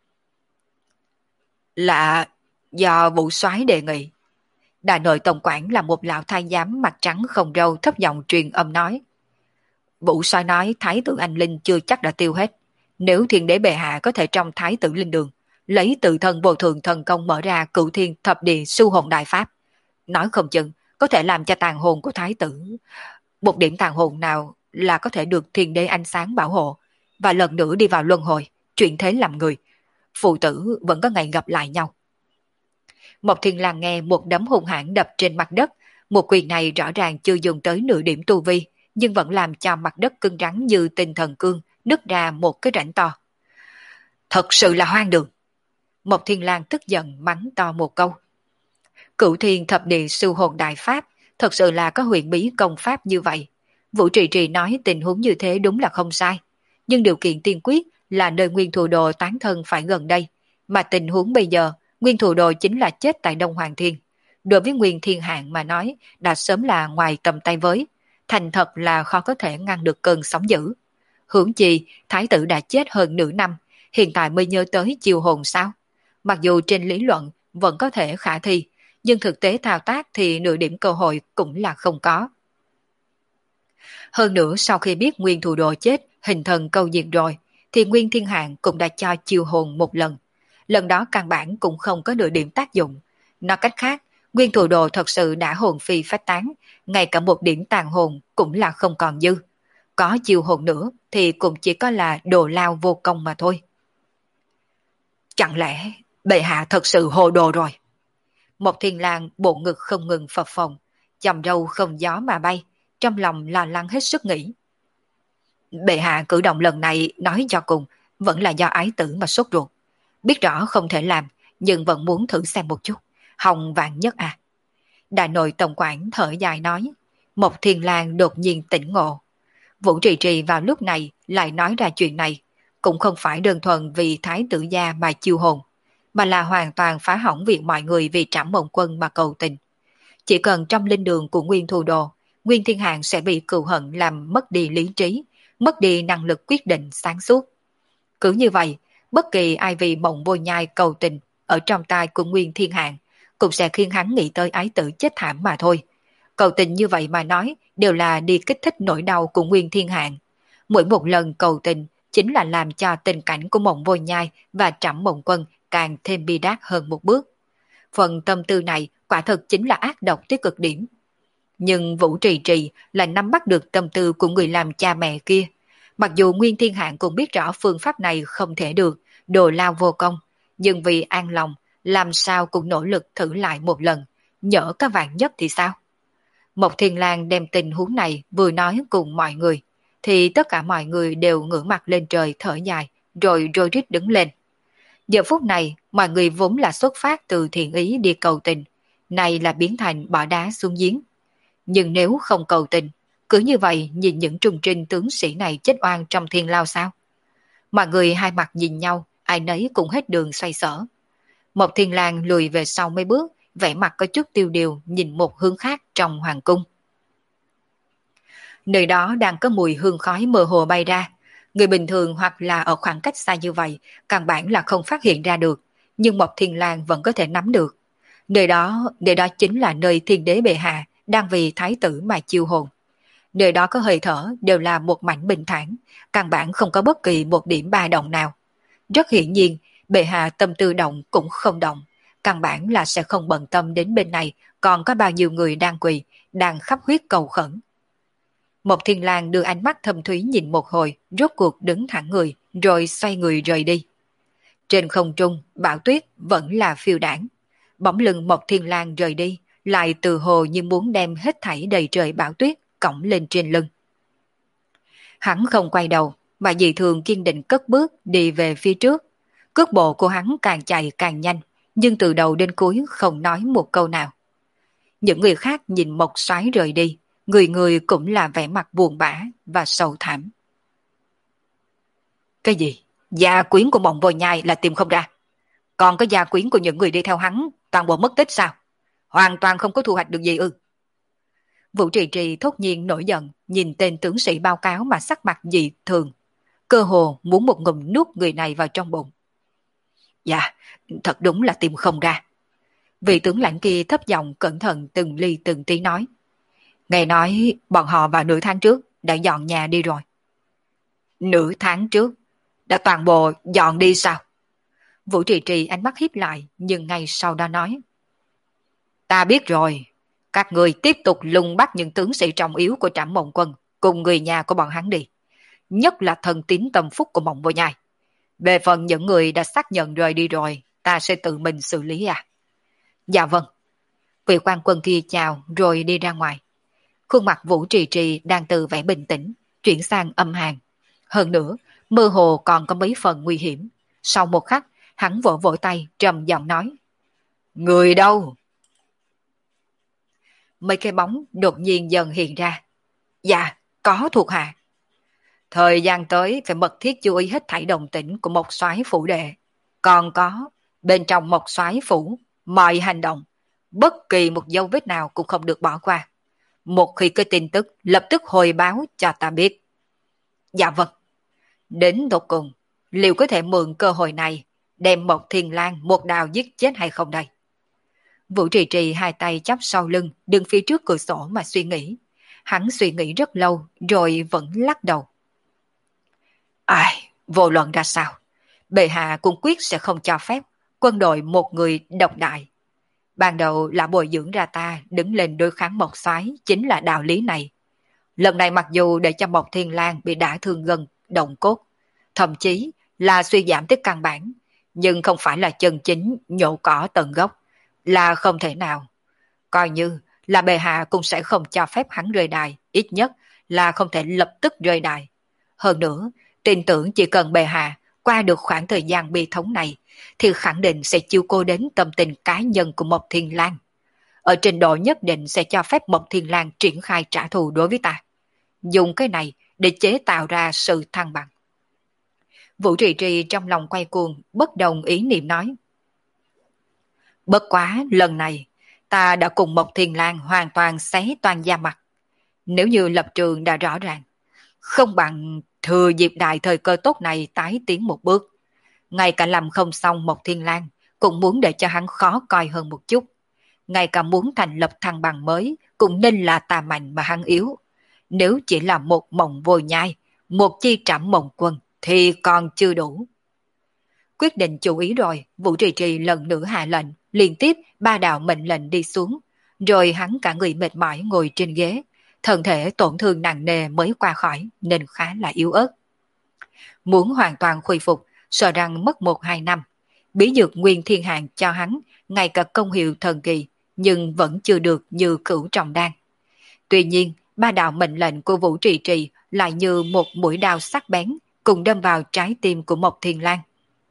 Là do Vũ Soái đề nghị. Đại nội tổng quản là một lão thái giám mặt trắng không râu thấp giọng truyền âm nói. Vũ Soái nói thái tử anh linh chưa chắc đã tiêu hết. Nếu thiên đế bệ hạ có thể trong thái tử linh đường, lấy tự thân vô thường thần công mở ra cửu thiên thập địa su hồn đại pháp, nói không chừng có thể làm cho tàn hồn của thái tử, một điểm tàn hồn nào là có thể được thiên đế ánh sáng bảo hộ, và lần nữa đi vào luân hồi, chuyển thế làm người. Phụ tử vẫn có ngày gặp lại nhau. Mộc Thiên Lang nghe một đấm hung hãn đập trên mặt đất, một quyền này rõ ràng chưa dùng tới nửa điểm tu vi, nhưng vẫn làm cho mặt đất cứng rắn như tinh thần cương, nứt ra một cái rãnh to. Thật sự là hoang đường. Mộc Thiên Lang tức giận mắng to một câu. Cửu thiên thập địa sư hồn đại pháp, thật sự là có huyền bí công pháp như vậy. Vũ Trì Trì nói tình huống như thế đúng là không sai, nhưng điều kiện tiên quyết là nơi Nguyên Thù Đồ tán thân phải gần đây, mà tình huống bây giờ, Nguyên Thù Đồ chính là chết tại Đông Hoàng Thiên. Đối với Nguyên Thiên Hạng mà nói, đã sớm là ngoài tầm tay với, thành thật là khó có thể ngăn được cơn sóng dữ. Huống chi, thái tử đã chết hơn nửa năm, hiện tại mới nhớ tới chiêu hồn sao? Mặc dù trên lý luận vẫn có thể khả thi, nhưng thực tế thao tác thì nửa điểm cơ hội cũng là không có. Hơn nữa sau khi biết Nguyên Thù Đồ chết, hình thần câu diệt rồi, thì Nguyên Thiên Hạng cũng đã cho chiêu hồn một lần. Lần đó căn bản cũng không có nửa điểm tác dụng. Nói cách khác, Nguyên Thù Đồ thật sự đã hồn phi phách tán, ngay cả một điểm tàn hồn cũng là không còn dư. Có chiêu hồn nữa thì cũng chỉ có là đồ lao vô công mà thôi. Chẳng lẽ bệ hạ thật sự hồ đồ rồi? Một Thiên Lang bộ ngực không ngừng phập phồng, chòm râu không gió mà bay, trong lòng lo lắng hết sức nghĩ. Bệ hạ cử động lần này nói cho cùng vẫn là do ái tử mà sốt ruột. Biết rõ không thể làm, nhưng vẫn muốn thử xem một chút. Hồng vạn nhất à. Đại nội tổng quản thở dài nói. Một Thiên Lang đột nhiên tỉnh ngộ. Vũ Trì Trì vào lúc này lại nói ra chuyện này, cũng không phải đơn thuần vì thái tử gia mà chiêu hồn, mà là hoàn toàn phá hỏng việc mọi người vì Trảm Mộng Quân mà cầu tình. Chỉ cần trong linh đường của Nguyên Thù Đồ, Nguyên Thiên Hạng sẽ bị cừu hận làm mất đi lý trí, mất đi năng lực quyết định sáng suốt. Cứ như vậy, bất kỳ ai vì Mộng Vô Nhai cầu tình ở trong tai của Nguyên Thiên Hạng cũng sẽ khiến hắn nghĩ tới ái tử chết thảm mà thôi. Cầu tình như vậy mà nói đều là đi kích thích nỗi đau của Nguyên Thiên Hạng. Mỗi một lần cầu tình chính là làm cho tình cảnh của Mộng Vô Nhai và Trảm Mộng Quân càng thêm bi đát hơn một bước. Phần tâm tư này quả thực chính là ác độc tới cực điểm. Nhưng Vũ Trì Trì lại nắm bắt được tâm tư của người làm cha mẹ kia. Mặc dù Nguyên Thiên Hạng cũng biết rõ phương pháp này không thể được, đồ lao vô công, nhưng vì an lòng, làm sao cũng nỗ lực thử lại một lần, nhỡ các vạn nhất thì sao? Một Thiên Lang đem tình huống này vừa nói cùng mọi người, thì tất cả mọi người đều ngửa mặt lên trời thở dài, rồi rối rít đứng lên. Giờ phút này, mọi người vốn là xuất phát từ thiện ý đi cầu tình, này là biến thành bỏ đá xuống giếng. Nhưng nếu không cầu tình, cứ như vậy nhìn những trung trinh tướng sĩ này chết oan trong thiên lao sao? Mọi người hai mặt nhìn nhau, ai nấy cũng hết đường xoay sở. Một Thiên Lang lùi về sau mấy bước, vẻ mặt có chút tiêu điều nhìn một hướng khác trong hoàng cung. Nơi đó đang có mùi hương khói mơ hồ bay ra. Người bình thường hoặc là ở khoảng cách xa như vậy, căn bản là không phát hiện ra được, nhưng một Thiên Lang vẫn có thể nắm được. Nơi đó, nơi đó chính là nơi thiên đế bệ hạ đang vì thái tử mà chiêu hồn. Nơi đó có hơi thở đều là một mảnh bình thản, căn bản không có bất kỳ một điểm ba động nào. Rất hiển nhiên, bệ hạ tâm tư động cũng không động, căn bản là sẽ không bận tâm đến bên này còn có bao nhiêu người đang quỳ, đang khắp huyết cầu khẩn. Một Thiên Lang đưa ánh mắt thâm thúy nhìn một hồi, rốt cuộc đứng thẳng người, rồi xoay người rời đi. Trên không trung, bão tuyết vẫn là phiêu đảng. Bóng lưng Một Thiên Lang rời đi, lại từ hồ như muốn đem hết thảy đầy trời bão tuyết cõng lên trên lưng. Hắn không quay đầu, mà dị thường kiên định cất bước đi về phía trước. Cước bộ của hắn càng chạy càng nhanh, nhưng từ đầu đến cuối không nói một câu nào. Những người khác nhìn Mộc Soái rời đi, người người cũng là vẻ mặt buồn bã và sầu thảm. Cái gì? Gia quyến của Mộng Vô Nhai là tìm không ra. Còn có gia quyến của những người đi theo hắn toàn bộ mất tích sao? Hoàn toàn không có thu hoạch được gì ư? Vũ Trì Trì thốt nhiên nổi giận, nhìn tên tướng sĩ báo cáo mà sắc mặt dị thường. Cơ hồ muốn một ngụm nuốt người này vào trong bụng. Dạ, thật đúng là tìm không ra. Vị tướng lãnh kia thấp giọng cẩn thận từng ly từng tí nói. Nghe nói bọn họ vào nửa tháng trước đã dọn nhà đi rồi. Nửa tháng trước? Đã toàn bộ dọn đi sao? Vũ Trì Trì ánh mắt híp lại, nhưng ngay sau đó nói. Ta biết rồi, các người tiếp tục lùng bắt những tướng sĩ trọng yếu của Trảm Mộng Quân cùng người nhà của bọn hắn đi. Nhất là thần tín tâm phúc của Mộng Vô Nhai. Về phần những người đã xác nhận rời đi rồi, ta sẽ tự mình xử lý à? Dạ vâng. Vị quan quân kia chào rồi đi ra ngoài. Khuôn mặt Vũ Trì Trì đang từ vẻ bình tĩnh, chuyển sang âm hàn. Hơn nữa, mơ hồ còn có mấy phần nguy hiểm. Sau một khắc, hắn vỗ vỗ tay trầm giọng nói. Người đâu? Mấy cái bóng đột nhiên dần hiện ra. Dạ, có thuộc hạ. Thời gian tới phải mật thiết chú ý hết thảy động tĩnh của Mộc Soái phủ đệ. Còn có, bên trong Mộc Soái phủ, mọi hành động, bất kỳ một dấu vết nào cũng không được bỏ qua. Một khi có tin tức, lập tức hồi báo cho ta biết. Dạ vâng. Đến tột cùng, liệu có thể mượn cơ hội này đem Mộc Thiên Lang một đào giết chết hay không đây? Vũ Trì Trì hai tay chắp sau lưng, đứng phía trước cửa sổ mà suy nghĩ. Hắn suy nghĩ rất lâu rồi vẫn lắc đầu. Ai, vô luận ra sao, bệ hạ cũng quyết sẽ không cho phép quân đội một người độc đại. Ban đầu là bồi dưỡng ra ta đứng lên đối kháng Mộc Soái chính là đạo lý này. Lần này mặc dù để cho Mộc Thiên Lang bị đả thương gần, động cốt, thậm chí là suy giảm tới căn bản, nhưng không phải là chân chính nhổ cỏ tận gốc, là không thể nào. Coi như là bệ hạ cũng sẽ không cho phép hắn rơi đài, ít nhất là không thể lập tức rơi đài. Hơn nữa, tin tưởng chỉ cần bệ hạ qua được khoảng thời gian bi thống này, thì khẳng định sẽ chiêu cô đến tâm tình cá nhân của Mộc Thiên Lang. Ở trình độ nhất định sẽ cho phép Mộc Thiên Lang triển khai trả thù đối với ta. Dùng cái này để chế tạo ra sự thăng bằng. Vũ Trì Trì trong lòng quay cuồng, bất đồng ý niệm nói. Bất quá lần này, ta đã cùng Mộc Thiên Lang hoàn toàn xé toàn da mặt. Nếu như lập trường đã rõ ràng, không bằng thừa dịp đại thời cơ tốt này tái tiến một bước. Ngay cả làm không xong Mộc Thiên Lang cũng muốn để cho hắn khó coi hơn một chút. Ngay cả muốn thành lập thăng bằng mới cũng nên là tà mạnh mà hắn yếu. Nếu chỉ là một mộng vô nhai, một chi trảm mộng quân thì còn chưa đủ. Quyết định chú ý rồi, Vũ Trì Trì lần nữa hạ lệnh, liên tiếp ba đạo mệnh lệnh đi xuống, rồi hắn cả người mệt mỏi ngồi trên ghế, thân thể tổn thương nặng nề mới qua khỏi nên khá là yếu ớt. Muốn hoàn toàn khôi phục, sợ rằng mất một hai năm. Bí dược Nguyên Thiên Hạng cho hắn, ngay cả công hiệu thần kỳ, nhưng vẫn chưa được như Cửu Trọng Đan. Tuy nhiên, ba đạo mệnh lệnh của Vũ Trì Trì lại như một mũi đao sắc bén, cùng đâm vào trái tim của Mộc Thiên Lang.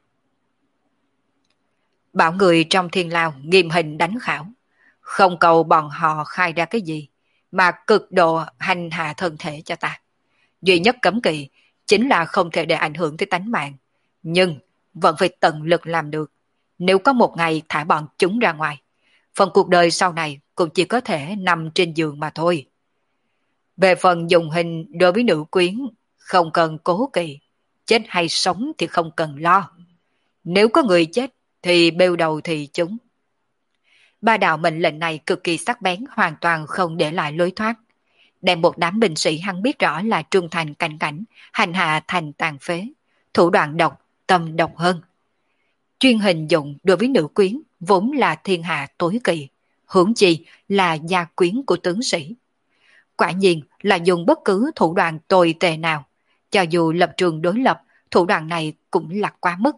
Bảo người trong thiên lao nghiêm hình đánh khảo, không cầu bọn họ khai ra cái gì, mà cực độ hành hạ thân thể cho ta. Duy nhất cấm kỵ chính là không thể để ảnh hưởng tới tánh mạng, nhưng vẫn phải tận lực làm được. Nếu có một ngày thả bọn chúng ra ngoài, phần cuộc đời sau này cũng chỉ có thể nằm trên giường mà thôi. Về phần dùng hình đối với nữ quyến, không cần cố kỵ, chết hay sống thì không cần lo. Nếu có người chết thì bêu đầu thì chúng. Ba đạo mệnh lệnh này cực kỳ sắc bén, hoàn toàn không để lại lối thoát. Đem một đám binh sĩ hắn biết rõ là trung thành cảnh cảnh, hành hạ thành tàn phế, thủ đoạn độc, tâm độc hơn. Chuyên hình dụng đối với nữ quyến vốn là thiên hạ tối kỵ, huống chi là gia quyến của tướng sĩ. Quả nhiên là dùng bất cứ thủ đoạn tồi tệ nào, cho dù lập trường đối lập, thủ đoạn này cũng là quá mức.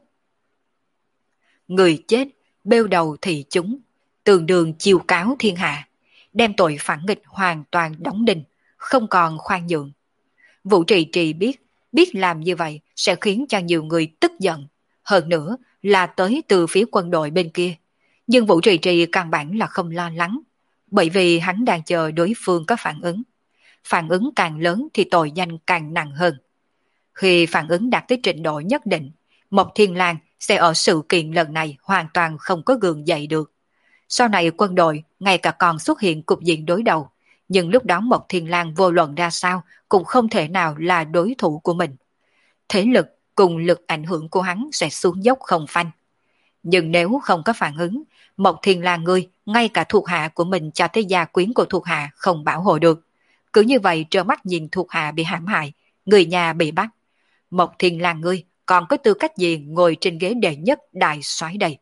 Người chết, bêu đầu thì chúng, tường đường chiêu cáo thiên hạ, đem tội phản nghịch hoàn toàn đóng đinh, không còn khoan nhượng. Vũ Trì Trì biết, biết làm như vậy sẽ khiến cho nhiều người tức giận, hơn nữa là tới từ phía quân đội bên kia. Nhưng Vũ Trì Trì căn bản là không lo lắng, bởi vì hắn đang chờ đối phương có phản ứng. Phản ứng càng lớn thì tội danh càng nặng hơn. Khi phản ứng đạt tới trình độ nhất định, Mộc Thiên Lang sẽ ở sự kiện lần này hoàn toàn không có gượng dậy được. Sau này quân đội ngay cả còn xuất hiện cục diện đối đầu, nhưng lúc đó Mộc Thiên Lang vô luận ra sao cũng không thể nào là đối thủ của mình. Thế lực cùng lực ảnh hưởng của hắn sẽ xuống dốc không phanh. Nhưng nếu không có phản ứng, Mộc Thiên Lang ngươi, ngay cả thuộc hạ của mình cho tới gia quyến của thuộc hạ không bảo hộ được. Cứ như vậy trơ mắt nhìn thuộc hạ bị hãm hại, người nhà bị bắt. Mộc Thiên Lang ngươi còn có tư cách gì ngồi trên ghế đệ nhất đại soái đây?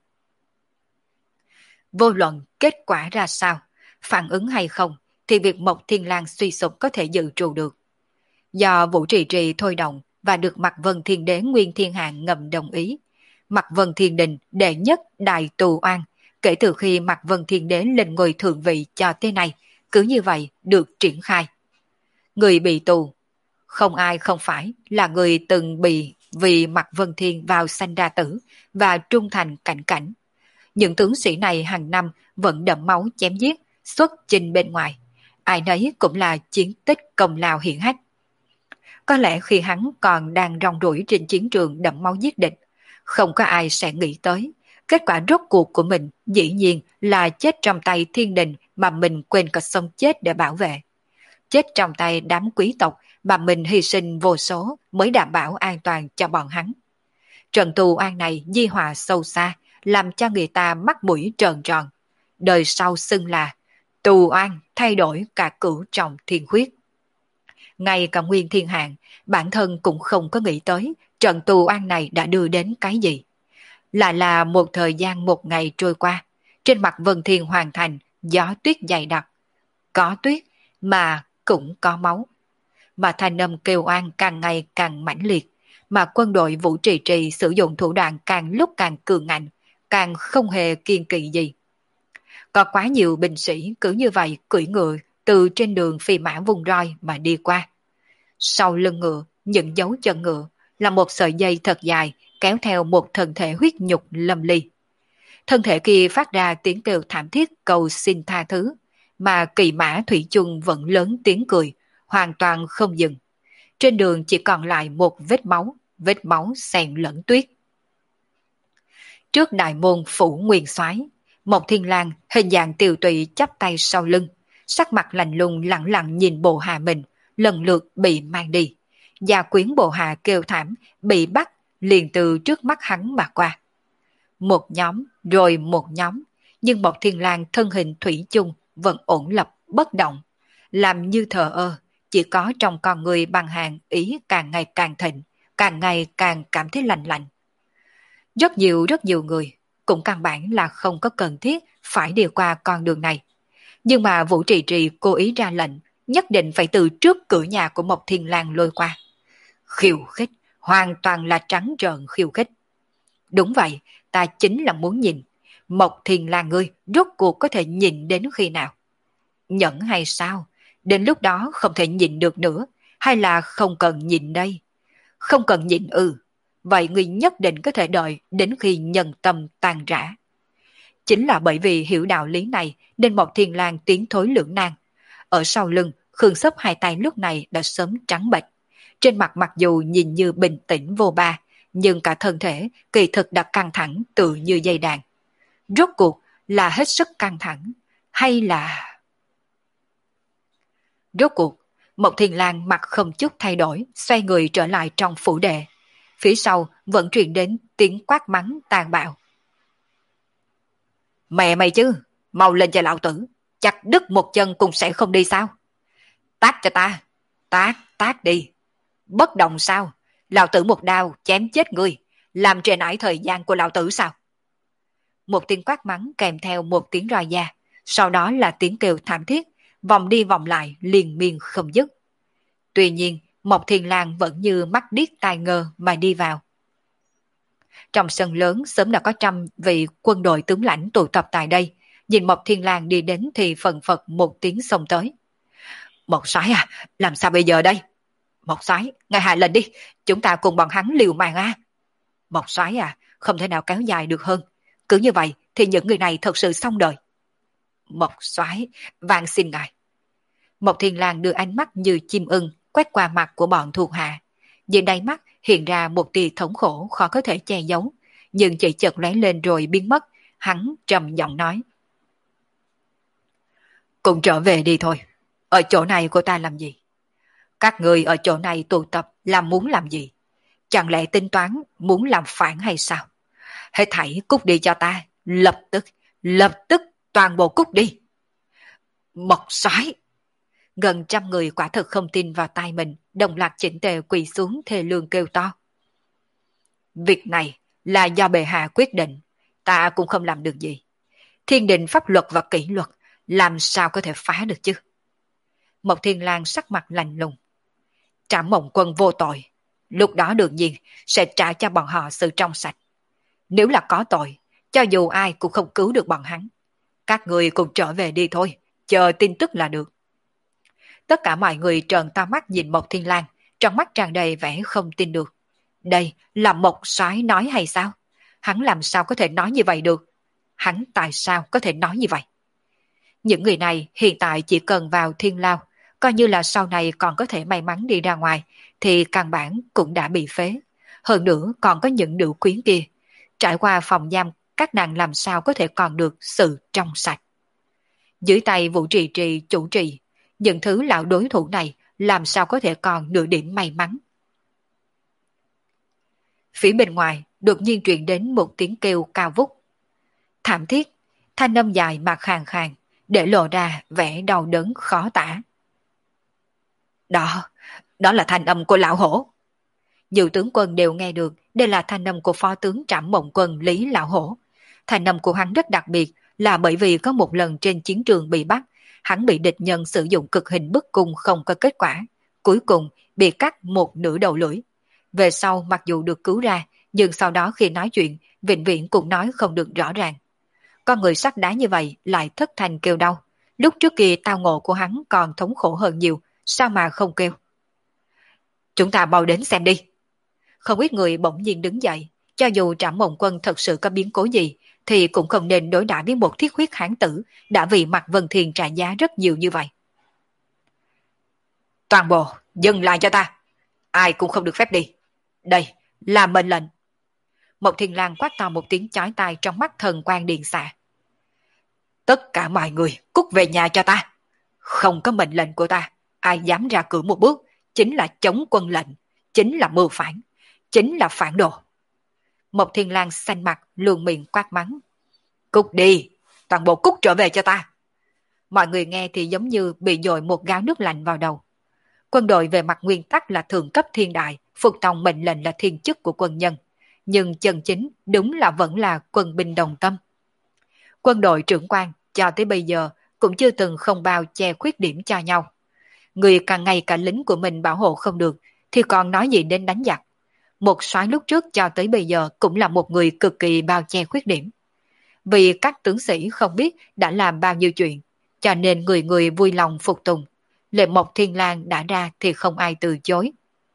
Vô luận kết quả ra sao, phản ứng hay không, thì việc Mộc Thiên Lang suy sụp có thể dự trù được. Do Vũ Trì Trì thôi động và được Mạc Vân Thiên Đế Nguyên Thiên Hạng ngầm đồng ý, Mạc Vân Thiên Đình đệ nhất đại tù oan, kể từ khi Mạc Vân Thiên Đế lên ngôi thượng vị cho tới nay, cứ như vậy được triển khai. Người bị tù, không ai không phải là người từng bị vì Mạc Vân Thiên vào sanh ra tử và trung thành cảnh cảnh. Những tướng sĩ này hàng năm vẫn đẫm máu chém giết, xuất chinh bên ngoài. Ai nấy cũng là chiến tích công lao hiển hách. Có lẽ khi hắn còn đang rong ruổi trên chiến trường đẫm máu giết địch, không có ai sẽ nghĩ tới. Kết quả rốt cuộc của mình dĩ nhiên là chết trong tay thiên đình mà mình quên cả sống chết để bảo vệ. Chết trong tay đám quý tộc mà mình hy sinh vô số mới đảm bảo an toàn cho bọn hắn. Trận tù oan này di hòa sâu xa, làm cho người ta mắt mũi trợn tròn. Đời sau xưng là tù oan thay đổi cả cửu trọng thiên khuyết. Ngay cả Nguyên Thiên Hạng, bản thân cũng không có nghĩ tới trận tù oan này đã đưa đến cái gì. Lại là một thời gian một ngày trôi qua, trên mặt Vân Thiên Hoàng Thành gió tuyết dày đặc. Có tuyết mà cũng có máu. Mà thanh âm kêu oan càng ngày càng mãnh liệt, mà quân đội Vũ Trì Trì sử dụng thủ đoạn càng lúc càng cường ngạnh, càng không hề kiên kỵ gì. Có quá nhiều binh sĩ cứ như vậy cưỡi ngựa từ trên đường phi mã vùng roi mà đi qua. Sau lưng ngựa, những dấu chân ngựa là một sợi dây thật dài kéo theo một thân thể huyết nhục lâm ly. Thân thể kia phát ra tiếng kêu thảm thiết cầu xin tha thứ, mà kỳ mã thủy chung vẫn lớn tiếng cười, hoàn toàn không dừng. Trên đường chỉ còn lại một vết máu, vết máu xen lẫn tuyết. Trước đại môn phủ nguyên soái, Mộc Thiên Lang hình dạng tiều tụy chắp tay sau lưng, sắc mặt lạnh lùng lặng lặng nhìn bộ hạ mình, lần lượt bị mang đi. Gia quyến bộ hạ kêu thảm, bị bắt liền từ trước mắt hắn mà qua. Một nhóm, rồi một nhóm, nhưng Mộc Thiên Lang thân hình thủy chung vẫn ổn lập bất động, làm như thờ ơ, chỉ có trong con người bằng hàng ý càng ngày càng thịnh, càng ngày càng cảm thấy lạnh lạnh. Rất nhiều rất nhiều người cũng căn bản là không có cần thiết phải đi qua con đường này. Nhưng mà Vũ Trì Trì cố ý ra lệnh, nhất định phải từ trước cửa nhà của Mộc Thiên Lang lôi qua. Khiêu khích, hoàn toàn là trắng trợn khiêu khích. Đúng vậy, ta chính là muốn nhìn, Mộc Thiên Lang ngươi rốt cuộc có thể nhìn đến khi nào? Nhẫn hay sao? Đến lúc đó không thể nhìn được nữa, hay là không cần nhìn đây? Không cần nhìn ư, vậy ngươi nhất định có thể đợi đến khi nhân tâm tan rã. Chính là bởi vì hiểu đạo lý này nên Mộc Thiên Lang tiến thối lưỡng nan. Ở sau lưng, Khương Sấp hai tay lúc này đã sớm trắng bệch. Trên mặt mặc dù nhìn như bình tĩnh vô ba, nhưng cả thân thể kỳ thực đã căng thẳng tự như dây đàn. Rốt cuộc là hết sức căng thẳng, hay là... Rốt cuộc, Mộc Thiên Lang mặt không chút thay đổi, xoay người trở lại trong phủ đệ. Phía sau vẫn truyền đến tiếng quát mắng tàn bạo. Mẹ mày chứ, mau lên cho lão tử, chặt đứt một chân cũng sẽ không đi sao? Tát cho ta, tát, tát đi. Bất động sao? Lão tử một đao chém chết ngươi, làm trễ nải thời gian của lão tử sao? Một tiếng quát mắng kèm theo một tiếng roi da, sau đó là tiếng kêu thảm thiết, vòng đi vòng lại liên miên không dứt. Tuy nhiên, Mộc Thiên Lang vẫn như mắt điếc tai ngơ mà đi vào. Trong sân lớn sớm đã có trăm vị quân đội tướng lãnh tụ tập tại đây, nhìn Mộc Thiên Lang đi đến thì phần phật một tiếng xông tới. Mộc soái à, làm sao bây giờ đây? Mộc soái, ngài hạ lệnh đi, chúng ta cùng bọn hắn liều mạng a. Mộc soái à, không thể nào kéo dài được hơn, cứ như vậy thì những người này thật sự xong đời. Mộc soái, van xin ngài. Mộc Thiên Lang đưa ánh mắt như chim ưng quét qua mặt của bọn thuộc hạ, dưới đáy mắt hiện ra một tia thống khổ khó có thể che giấu, nhưng chỉ chợt lóe lên rồi biến mất. Hắn trầm giọng nói: cùng trở về đi thôi, ở chỗ này của ta làm gì? Các người ở chỗ này tụ tập là muốn làm gì? Chẳng lẽ tính toán muốn làm phản hay sao? Hết thảy cút đi cho ta, lập tức, lập tức toàn bộ cút đi. Mộc soái! Gần trăm người quả thực không tin vào tai mình, đồng loạt chỉnh tề quỳ xuống thê lương kêu to. Việc này là do bệ hạ quyết định, ta cũng không làm được gì. Thiên đình pháp luật và kỷ luật làm sao có thể phá được chứ? Mộc Thiên Lang sắc mặt lạnh lùng. Trảm Mộng Quân vô tội, lúc đó đương nhiên sẽ trả cho bọn họ sự trong sạch. Nếu là có tội, cho dù ai cũng không cứu được bọn hắn. Các người cùng trở về đi thôi, chờ tin tức là được. Tất cả mọi người trợn to mắt nhìn Mộc Thiên Lang, trong mắt tràn đầy vẻ không tin được. Đây là Mộc soái nói hay sao? Hắn làm sao có thể nói như vậy được? Hắn tại sao có thể nói như vậy? Những người này hiện tại chỉ cần vào thiên lao, coi như là sau này còn có thể may mắn đi ra ngoài, thì căn bản cũng đã bị phế. Hơn nữa còn có những nữ quyến kia. Trải qua phòng giam, các nàng làm sao có thể còn được sự trong sạch. Dưới tay Vũ Trì Trì chủ trì, những thứ lão đối thủ này làm sao có thể còn nửa điểm may mắn. Phía bên ngoài đột nhiên truyền đến một tiếng kêu cao vút. Thảm thiết, thanh âm dài mà khàn khàn, để lộ ra vẻ đau đớn khó tả. Đó, đó là thanh âm của lão hổ. Nhiều tướng quân đều nghe được đây là thanh âm của phó tướng Trảm Mộng Quân Lý Lão Hổ. Thanh âm của hắn rất đặc biệt là bởi vì có một lần trên chiến trường bị bắt, hắn bị địch nhân sử dụng cực hình bức cung không có kết quả. Cuối cùng bị cắt một nửa đầu lưỡi. Về sau mặc dù được cứu ra, nhưng sau đó khi nói chuyện, vĩnh viễn cũng nói không được rõ ràng. Con người sắt đá như vậy lại thất thanh kêu đau. Lúc trước kia tao ngộ của hắn còn thống khổ hơn nhiều, sao mà không kêu. Chúng ta mau đến xem đi. Không ít người bỗng nhiên đứng dậy, cho dù Trảm Mộng Quân thật sự có biến cố gì, thì cũng không nên đối đãi với một thiết huyết hán tử đã vì mặt Vân Thiền trả giá rất nhiều như vậy. Toàn bộ, dừng lại cho ta. Ai cũng không được phép đi. Đây, là mệnh lệnh. Mộc Thiên Lang quát to một tiếng chói tai trong mắt thần quang điện xạ. Tất cả mọi người cút về nhà cho ta. Không có mệnh lệnh của ta, ai dám ra cửa một bước, chính là chống quân lệnh, chính là mưu phản, chính là phản đồ. Mộc Thiên Lang xanh mặt, luồn miệng quát mắng. Cút đi, toàn bộ cút trở về cho ta. Mọi người nghe thì giống như bị dội một gáo nước lạnh vào đầu. Quân đội về mặt nguyên tắc là thượng cấp thiên đại, phục tòng mệnh lệnh là thiên chức của quân nhân. Nhưng chân chính đúng là vẫn là quân binh đồng tâm. Quân đội trưởng quan cho tới bây giờ cũng chưa từng không bao che khuyết điểm cho nhau. Người càng ngày cả lính của mình bảo hộ không được thì còn nói gì đến đánh giặc. Một soái lúc trước cho tới bây giờ cũng là một người cực kỳ bao che khuyết điểm. Vì các tướng sĩ không biết đã làm bao nhiêu chuyện, cho nên người người vui lòng phục tùng. Lệnh Mộc Thiên Lang đã ra thì không ai từ chối.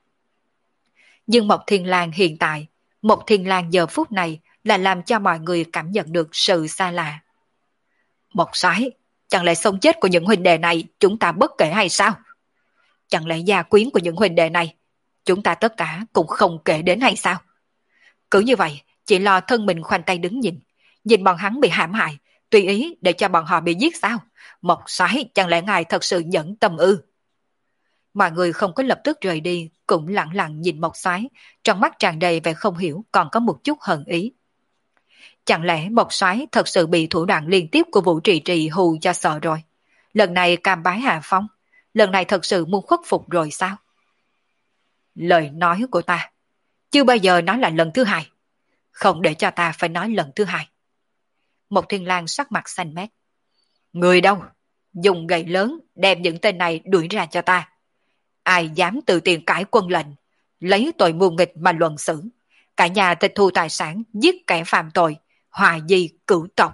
Nhưng Mộc Thiên Lang hiện tại, Mộc Thiên Lang giờ phút này là làm cho mọi người cảm nhận được sự xa lạ. Mộc soái, chẳng lẽ sống chết của những huynh đệ này chúng ta bất kể hay sao? Chẳng lẽ gia quyến của những huynh đệ này chúng ta tất cả cũng không kể đến hay sao? Cứ như vậy, chỉ lo thân mình khoanh tay đứng nhìn, nhìn bọn hắn bị hãm hại, tùy ý để cho bọn họ bị giết sao? Mộc soái, chẳng lẽ ngài thật sự nhẫn tâm ư? Mọi người không có lập tức rời đi, cũng lặng lặng nhìn Mộc soái, trong mắt tràn đầy vẻ không hiểu, còn có một chút hận ý. Chẳng lẽ Mộc soái thật sự bị thủ đoạn liên tiếp của Vũ Trì Trì hù cho sợ rồi? Lần này cam bái hạ phong, lần này thật sự muốn khuất phục rồi sao? Lời nói của ta, chưa bao giờ nói là lần thứ hai, không để cho ta phải nói lần thứ hai. Mộc Thiên Lang sắc mặt xanh mét. Người đâu? Dùng gậy lớn đem những tên này đuổi ra cho ta. Ai dám tự tiện cãi quân lệnh, lấy tội mưu nghịch mà luận xử, cả nhà tịch thu tài sản, giết kẻ phạm tội, hòa di cửu tộc.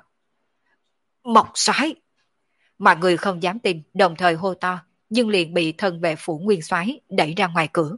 Mộc soái! Mọi người không dám tin, đồng thời hô to, nhưng liền bị thân vệ phủ nguyên soái đẩy ra ngoài cửa.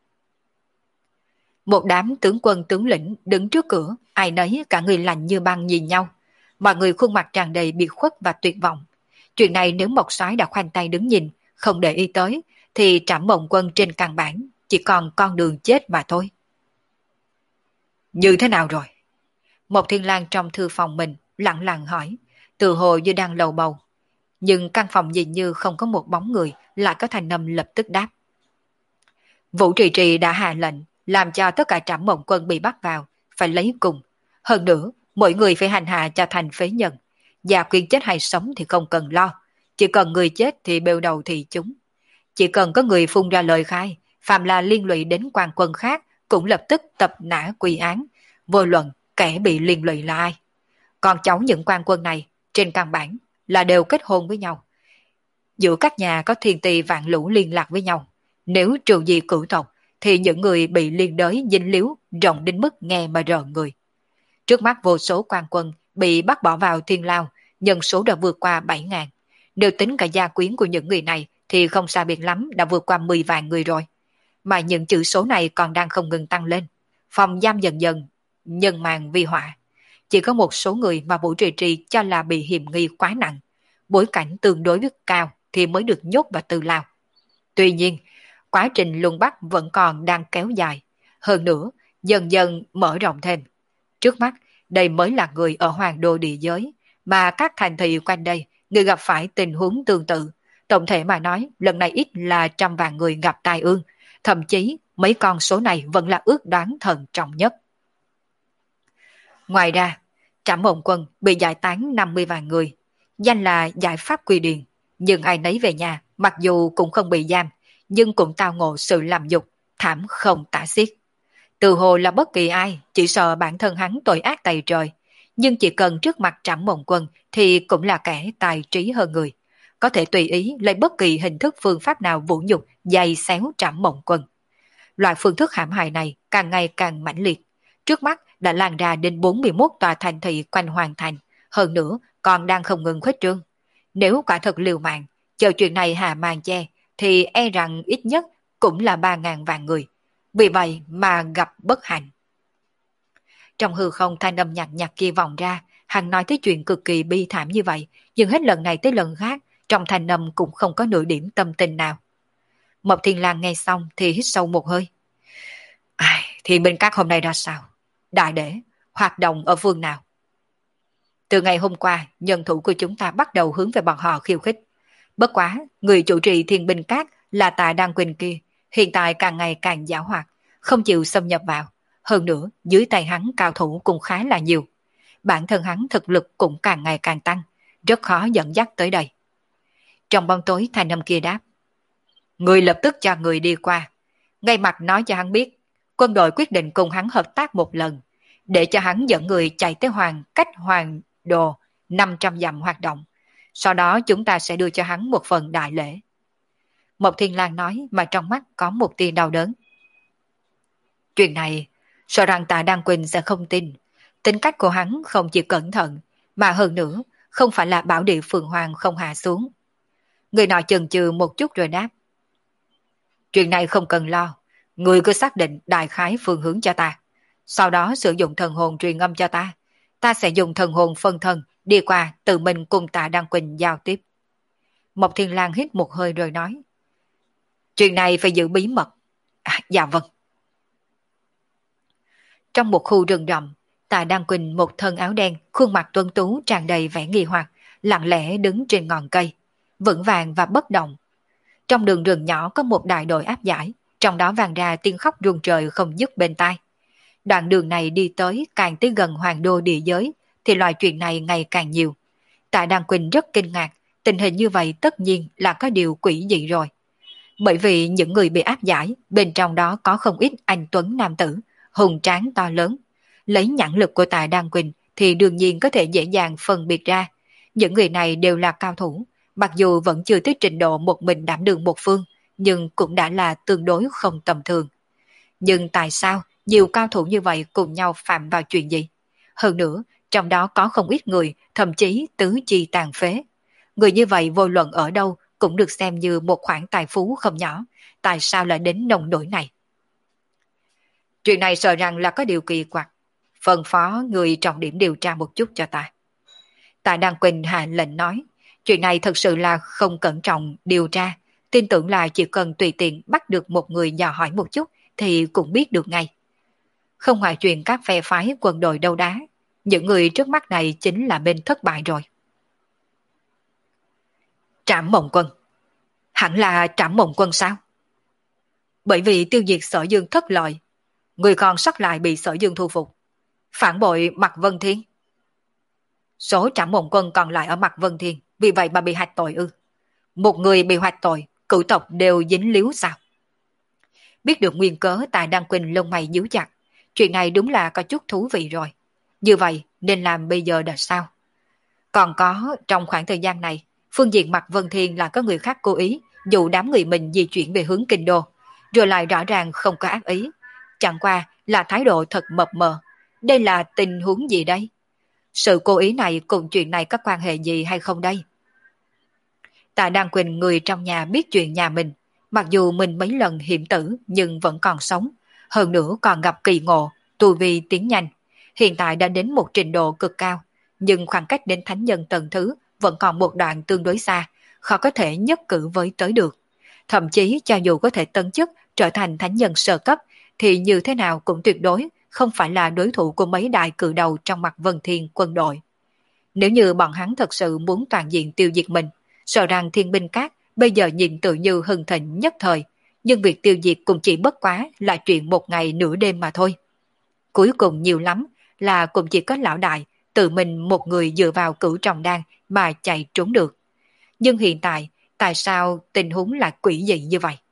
Một đám tướng quân tướng lĩnh đứng trước cửa, ai nấy cả người lạnh như băng nhìn nhau. Mọi người khuôn mặt tràn đầy biệt khuất và tuyệt vọng. Chuyện này nếu Mộc soái đã khoanh tay đứng nhìn, không để ý tới, thì Trảm Mộng Quân trên căn bản chỉ còn con đường chết mà thôi. Như thế nào rồi? Mộc Thiên Lang trong thư phòng mình lặng lặng hỏi, từ hồ như đang lầu bầu. Nhưng căn phòng nhìn như không có một bóng người, lại có thanh âm lập tức đáp. Vũ Trì Trì đã hạ lệnh, làm cho tất cả Trảm Mộng Quân bị bắt vào, phải lấy cùng. Hơn nữa, mỗi người phải hành hạ cho thành phế nhân. Gia quyến chết hay sống thì không cần lo. Chỉ cần người chết thì bêu đầu thì chúng. Chỉ cần có người phun ra lời khai, phàm là liên lụy đến quan quân khác, cũng lập tức tập nã quy án, vô luận kẻ bị liên lụy là ai. Còn cháu những quan quân này, trên căn bản là đều kết hôn với nhau. Giữa các nhà có thiên tì vạn lũ liên lạc với nhau. Nếu trừ gì cửu tộc, thì những người bị liên đới dính líu rộng đến mức nghe mà rợn người. Trước mắt vô số quan quân bị bắt bỏ vào thiên lao, nhân số đã vượt qua bảy ngàn. Nếu tính cả gia quyến của những người này thì không xa biệt lắm đã vượt qua mười vạn người rồi. Mà những chữ số này còn đang không ngừng tăng lên. Phòng giam dần dần, nhân màn vi họa. Chỉ có một số người mà Vũ Trì Trì cho là bị hiểm nghi quá nặng, bối cảnh tương đối rất cao thì mới được nhốt vào tư lao. Tuy nhiên, quá trình luân bắt vẫn còn đang kéo dài. Hơn nữa, dần dần mở rộng thêm. Trước mắt, đây mới là người ở hoàng đô địa giới, mà các thành thị quanh đây, người gặp phải tình huống tương tự. Tổng thể mà nói, lần này ít là trăm vạn người gặp tai ương, thậm chí mấy con số này vẫn là ước đoán thần trọng nhất. Ngoài ra, Trảm Mộng Quân bị giải tán năm mươi vạn người, danh là giải pháp quy điền, nhưng ai nấy về nhà, mặc dù cũng không bị giam, nhưng cũng tao ngộ sự làm nhục, thảm không tả xiết. Từ hồ là bất kỳ ai, chỉ sợ bản thân hắn tội ác tày trời, nhưng chỉ cần trước mặt Trảm Mộng Quân thì cũng là kẻ tài trí hơn người, có thể tùy ý lấy bất kỳ hình thức phương pháp nào vũ nhục, giày xéo Trảm Mộng Quân. Loại phương thức hãm hại này càng ngày càng mãnh liệt, trước mắt đã lan ra đến bốn mươi mốt tòa thành thị quanh hoàn thành, hơn nữa còn đang không ngừng khuếch trương. Nếu quả thật liều mạng, chờ chuyện này hạ màn che, thì e rằng ít nhất cũng là ba ngàn vạn người. Vì vậy mà gặp bất hạnh. Trong hư không thanh âm nhạt nhạt kia vọng ra, hắn nói tới chuyện cực kỳ bi thảm như vậy, nhưng hết lần này tới lần khác, trong thanh âm cũng không có nửa điểm tâm tình nào. Mộc Thiên Lang nghe xong thì hít sâu một hơi. Ai, thì bên các hôm nay ra sao? Đại để, hoạt động ở phương nào? Từ ngày hôm qua, nhân thủ của chúng ta bắt đầu hướng về bọn họ khiêu khích. Bất quá, người chủ trì Thiên Binh Các là Tạ Đăng Quỳnh kia, hiện tại càng ngày càng giảo hoạt, không chịu xâm nhập vào. Hơn nữa, dưới tay hắn cao thủ cũng khá là nhiều. Bản thân hắn thực lực cũng càng ngày càng tăng, rất khó dẫn dắt tới đây. Trong bóng tối thanh âm kia đáp. Người lập tức cho người đi qua, ngay mặt nói cho hắn biết, quân đội quyết định cùng hắn hợp tác một lần, để cho hắn dẫn người chạy tới hoàng cách hoàng đồ năm trăm dặm hoạt động. Sau đó chúng ta sẽ đưa cho hắn một phần đại lễ. Mộc Thiên Lang nói mà trong mắt có một tia đau đớn. Chuyện này, sợ rằng Tạ Đăng Quỳnh sẽ không tin. Tính cách của hắn không chỉ cẩn thận, mà hơn nữa, không phải là bảo địa phượng hoàng không hạ xuống. Người nọ chần chừ một chút rồi đáp. Chuyện này không cần lo, người cứ xác định đại khái phương hướng cho ta. Sau đó sử dụng thần hồn truyền âm cho ta. Ta sẽ dùng thần hồn phân thân đi qua tự mình cùng Tạ Đăng Quỳnh giao tiếp. Mộc Thiên Lang hít một hơi rồi nói. Chuyện này phải giữ bí mật. À, dạ vâng. Trong một khu rừng rậm, Tạ Đăng Quỳnh một thân áo đen, khuôn mặt tuấn tú tràn đầy vẻ nghi hoặc, lặng lẽ đứng trên ngọn cây, vững vàng và bất động. Trong đường rừng nhỏ có một đại đội áp giải, trong đó vang ra tiếng khóc rung trời không dứt bên tai. Đoạn đường này đi tới càng tới gần hoàng đô địa giới, thì loại chuyện này ngày càng nhiều. Tạ Đăng Quỳnh rất kinh ngạc, tình hình như vậy tất nhiên là có điều quỷ dị rồi. Bởi vì những người bị áp giải, bên trong đó có không ít anh tuấn nam tử, hùng tráng to lớn. Lấy nhãn lực của Tạ Đăng Quỳnh thì đương nhiên có thể dễ dàng phân biệt ra. Những người này đều là cao thủ, mặc dù vẫn chưa tới trình độ một mình đảm đương một phương, nhưng cũng đã là tương đối không tầm thường. Nhưng tại sao nhiều cao thủ như vậy cùng nhau phạm vào chuyện gì? Hơn nữa, trong đó có không ít người, thậm chí tứ chi tàn phế. Người như vậy vô luận ở đâu cũng được xem như một khoản tài phú không nhỏ. Tại sao lại đến nông nỗi này? Chuyện này sợ rằng là có điều kỳ quặc. Phân phó người trọng điểm điều tra một chút cho ta. Tạ Đăng Quỳnh hạ lệnh nói. Chuyện này thật sự là không cẩn trọng điều tra. Tin tưởng là chỉ cần tùy tiện bắt được một người dò hỏi một chút thì cũng biết được ngay. Không ngoại chuyện các phe phái quân đội đấu đá, những người trước mắt này chính là bên thất bại rồi. Trảm Mộng Quân. Hẳn là Trảm Mộng Quân sao? Bởi vì tiêu diệt Sở Dương thất lợi, người còn sót lại bị Sở Dương thu phục. Phản bội Mạc Vân Thiên. Số Trảm Mộng Quân còn lại ở Mạc Vân Thiên, vì vậy mà bị hạch tội ư? Một người bị hoạch tội, cửu tộc đều dính líu sao? Biết được nguyên cớ, Tạ Đăng Quỳnh lông mày nhíu chặt. Chuyện này đúng là có chút thú vị rồi. Như vậy nên làm bây giờ là sao? Còn có trong khoảng thời gian này, phương diện Mạc Vân Thiên là có người khác cố ý dụ đám người mình di chuyển về hướng kinh đô, rồi lại rõ ràng không có ác ý. Chẳng qua là thái độ thật mập mờ. Đây là tình huống gì đây? Sự cố ý này cùng chuyện này có quan hệ gì hay không đây? Tạ Đăng Quỳnh người trong nhà biết chuyện nhà mình, mặc dù mình mấy lần hiểm tử nhưng vẫn còn sống, hơn nữa còn gặp kỳ ngộ, tu vi tiến nhanh, hiện tại đã đến một trình độ cực cao, nhưng khoảng cách đến thánh nhân tầng thứ vẫn còn một đoạn tương đối xa, khó có thể nhất cử với tới được. Thậm chí cho dù có thể tấn chức trở thành thánh nhân sơ cấp, thì như thế nào cũng tuyệt đối không phải là đối thủ của mấy đại cự đầu trong mặt Vân Thiên quân đội. Nếu như bọn hắn thật sự muốn toàn diện tiêu diệt mình, sợ rằng thiên binh các bây giờ nhìn tự như hưng thịnh nhất thời, nhưng việc tiêu diệt cũng chỉ bất quá là chuyện một ngày nửa đêm mà thôi. Cuối cùng nhiều lắm là cũng chỉ có lão đại tự mình một người dựa vào cửu trọng đan mà chạy trốn được. Nhưng hiện tại, tại sao tình huống lại quỷ dị như vậy?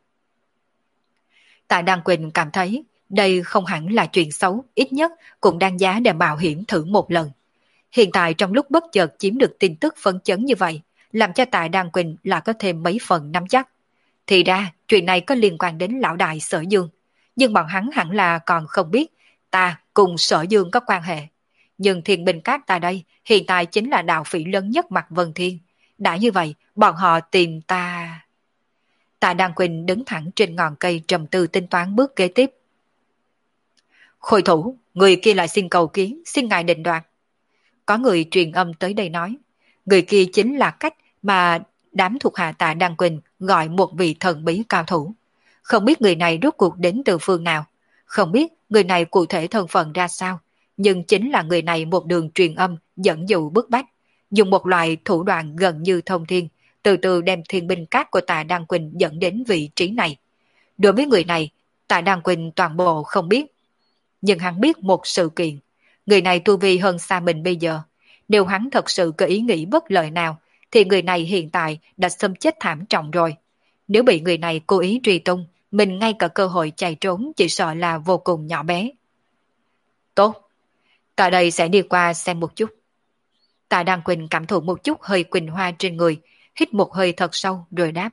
Tạ Đăng Quỳnh cảm thấy đây không hẳn là chuyện xấu, ít nhất cũng đáng giá để mạo hiểm thử một lần. Hiện tại trong lúc bất chợt chiếm được tin tức phấn chấn như vậy, làm cho Tạ Đăng Quỳnh là có thêm mấy phần nắm chắc. Thì ra, chuyện này có liên quan đến lão đại Sở Dương, nhưng bọn hắn hẳn là còn không biết ta cùng Sở Dương có quan hệ. Nhưng thiên binh các ta đây hiện tại chính là đạo phỉ lớn nhất mặt Vân Thiên. Đã như vậy, bọn họ tìm ta... Tạ Đăng Quỳnh đứng thẳng trên ngọn cây trầm tư tính toán bước kế tiếp. Khôi thủ, người kia lại xin cầu kiến, xin ngài định đoạt. Có người truyền âm tới đây nói, người kia chính là cách mà đám thuộc hạ Tạ Đăng Quỳnh gọi một vị thần bí cao thủ. Không biết người này rốt cuộc đến từ phương nào, không biết người này cụ thể thân phận ra sao, nhưng chính là người này một đường truyền âm dẫn dụ bức bách, dùng một loại thủ đoạn gần như thông thiên, từ từ đem thiên binh các của Tạ Đăng Quỳnh dẫn đến vị trí này. Đối với người này, Tạ Đăng Quỳnh toàn bộ không biết. Nhưng hắn biết một sự kiện, người này tu vi hơn xa mình bây giờ. Nếu hắn thật sự có ý nghĩ bất lợi nào, thì người này hiện tại đã xâm chết thảm trọng rồi. Nếu bị người này cố ý truy tung, mình ngay cả cơ hội chạy trốn chỉ sợ là vô cùng nhỏ bé. Tốt, tại đây sẽ đi qua xem một chút. Tạ Đăng Quỳnh cảm thụ một chút hơi quỳnh hoa trên người, hít một hơi thật sâu rồi đáp.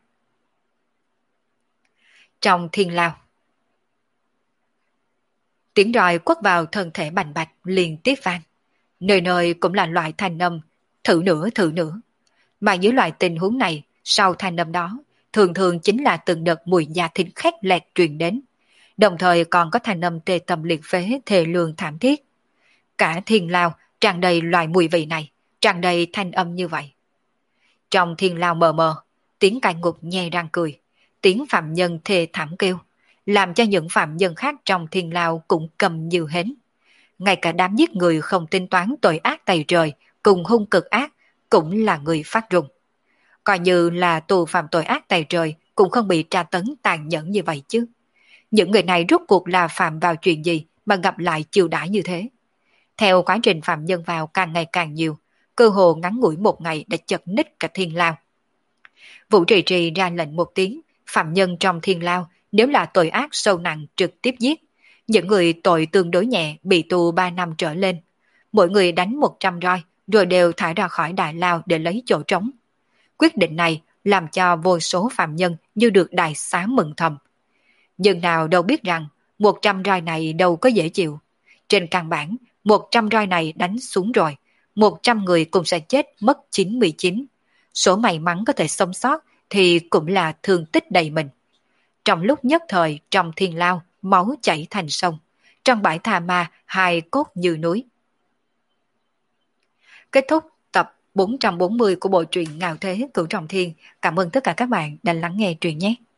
Trong thiên lao, tiếng roi quất vào thân thể bành bạch liên tiếp vang. Nơi nơi cũng là loại thanh âm, thử nữa thử nữa. Mà dưới loại tình huống này, sau thanh âm đó, thường thường chính là từng đợt mùi da thịt khét lẹt truyền đến. Đồng thời còn có thanh âm tê tâm liệt phế thề lương thảm thiết. Cả thiên lao tràn đầy loại mùi vị này, tràn đầy thanh âm như vậy. Trong thiên lao mờ mờ, tiếng cai ngục nhe răng cười, tiếng phạm nhân thề thảm kêu, làm cho những phạm nhân khác trong thiên lao cũng cầm như hến. Ngay cả đám giết người không tính toán tội ác tày trời, cùng hung cực ác, cũng là người phát run. Coi như là tù phạm tội ác tày trời, cũng không bị tra tấn tàn nhẫn như vậy chứ. Những người này rốt cuộc là phạm vào chuyện gì mà gặp lại chiêu đãi như thế. Theo quá trình phạm nhân vào càng ngày càng nhiều, cơ hồ ngắn ngủi một ngày đã chật ních cả thiên lao. Vũ Trì Trì ra lệnh một tiếng, phạm nhân trong thiên lao nếu là tội ác sâu nặng trực tiếp giết. Những người tội tương đối nhẹ bị tù ba năm trở lên. Mỗi người đánh một trăm roi rồi đều thải ra khỏi đại lao để lấy chỗ trống. Quyết định này làm cho vô số phạm nhân như được đại xá mừng thầm. Nhưng nào đâu biết rằng một trăm roi này đâu có dễ chịu. Trên căn bản, một trăm roi này đánh xuống rồi, một trăm người cũng sẽ chết mất chín mươi chín. Số may mắn có thể sống sót thì cũng là thương tích đầy mình. Trong lúc nhất thời trong thiên lao, máu chảy thành sông. Trong bãi tha ma, hai cốt như núi. Kết thúc tập bốn trăm bốn mươi của bộ truyện Ngạo Thế Cửu Trọng Thiên. Cảm ơn tất cả các bạn đã lắng nghe truyện nhé.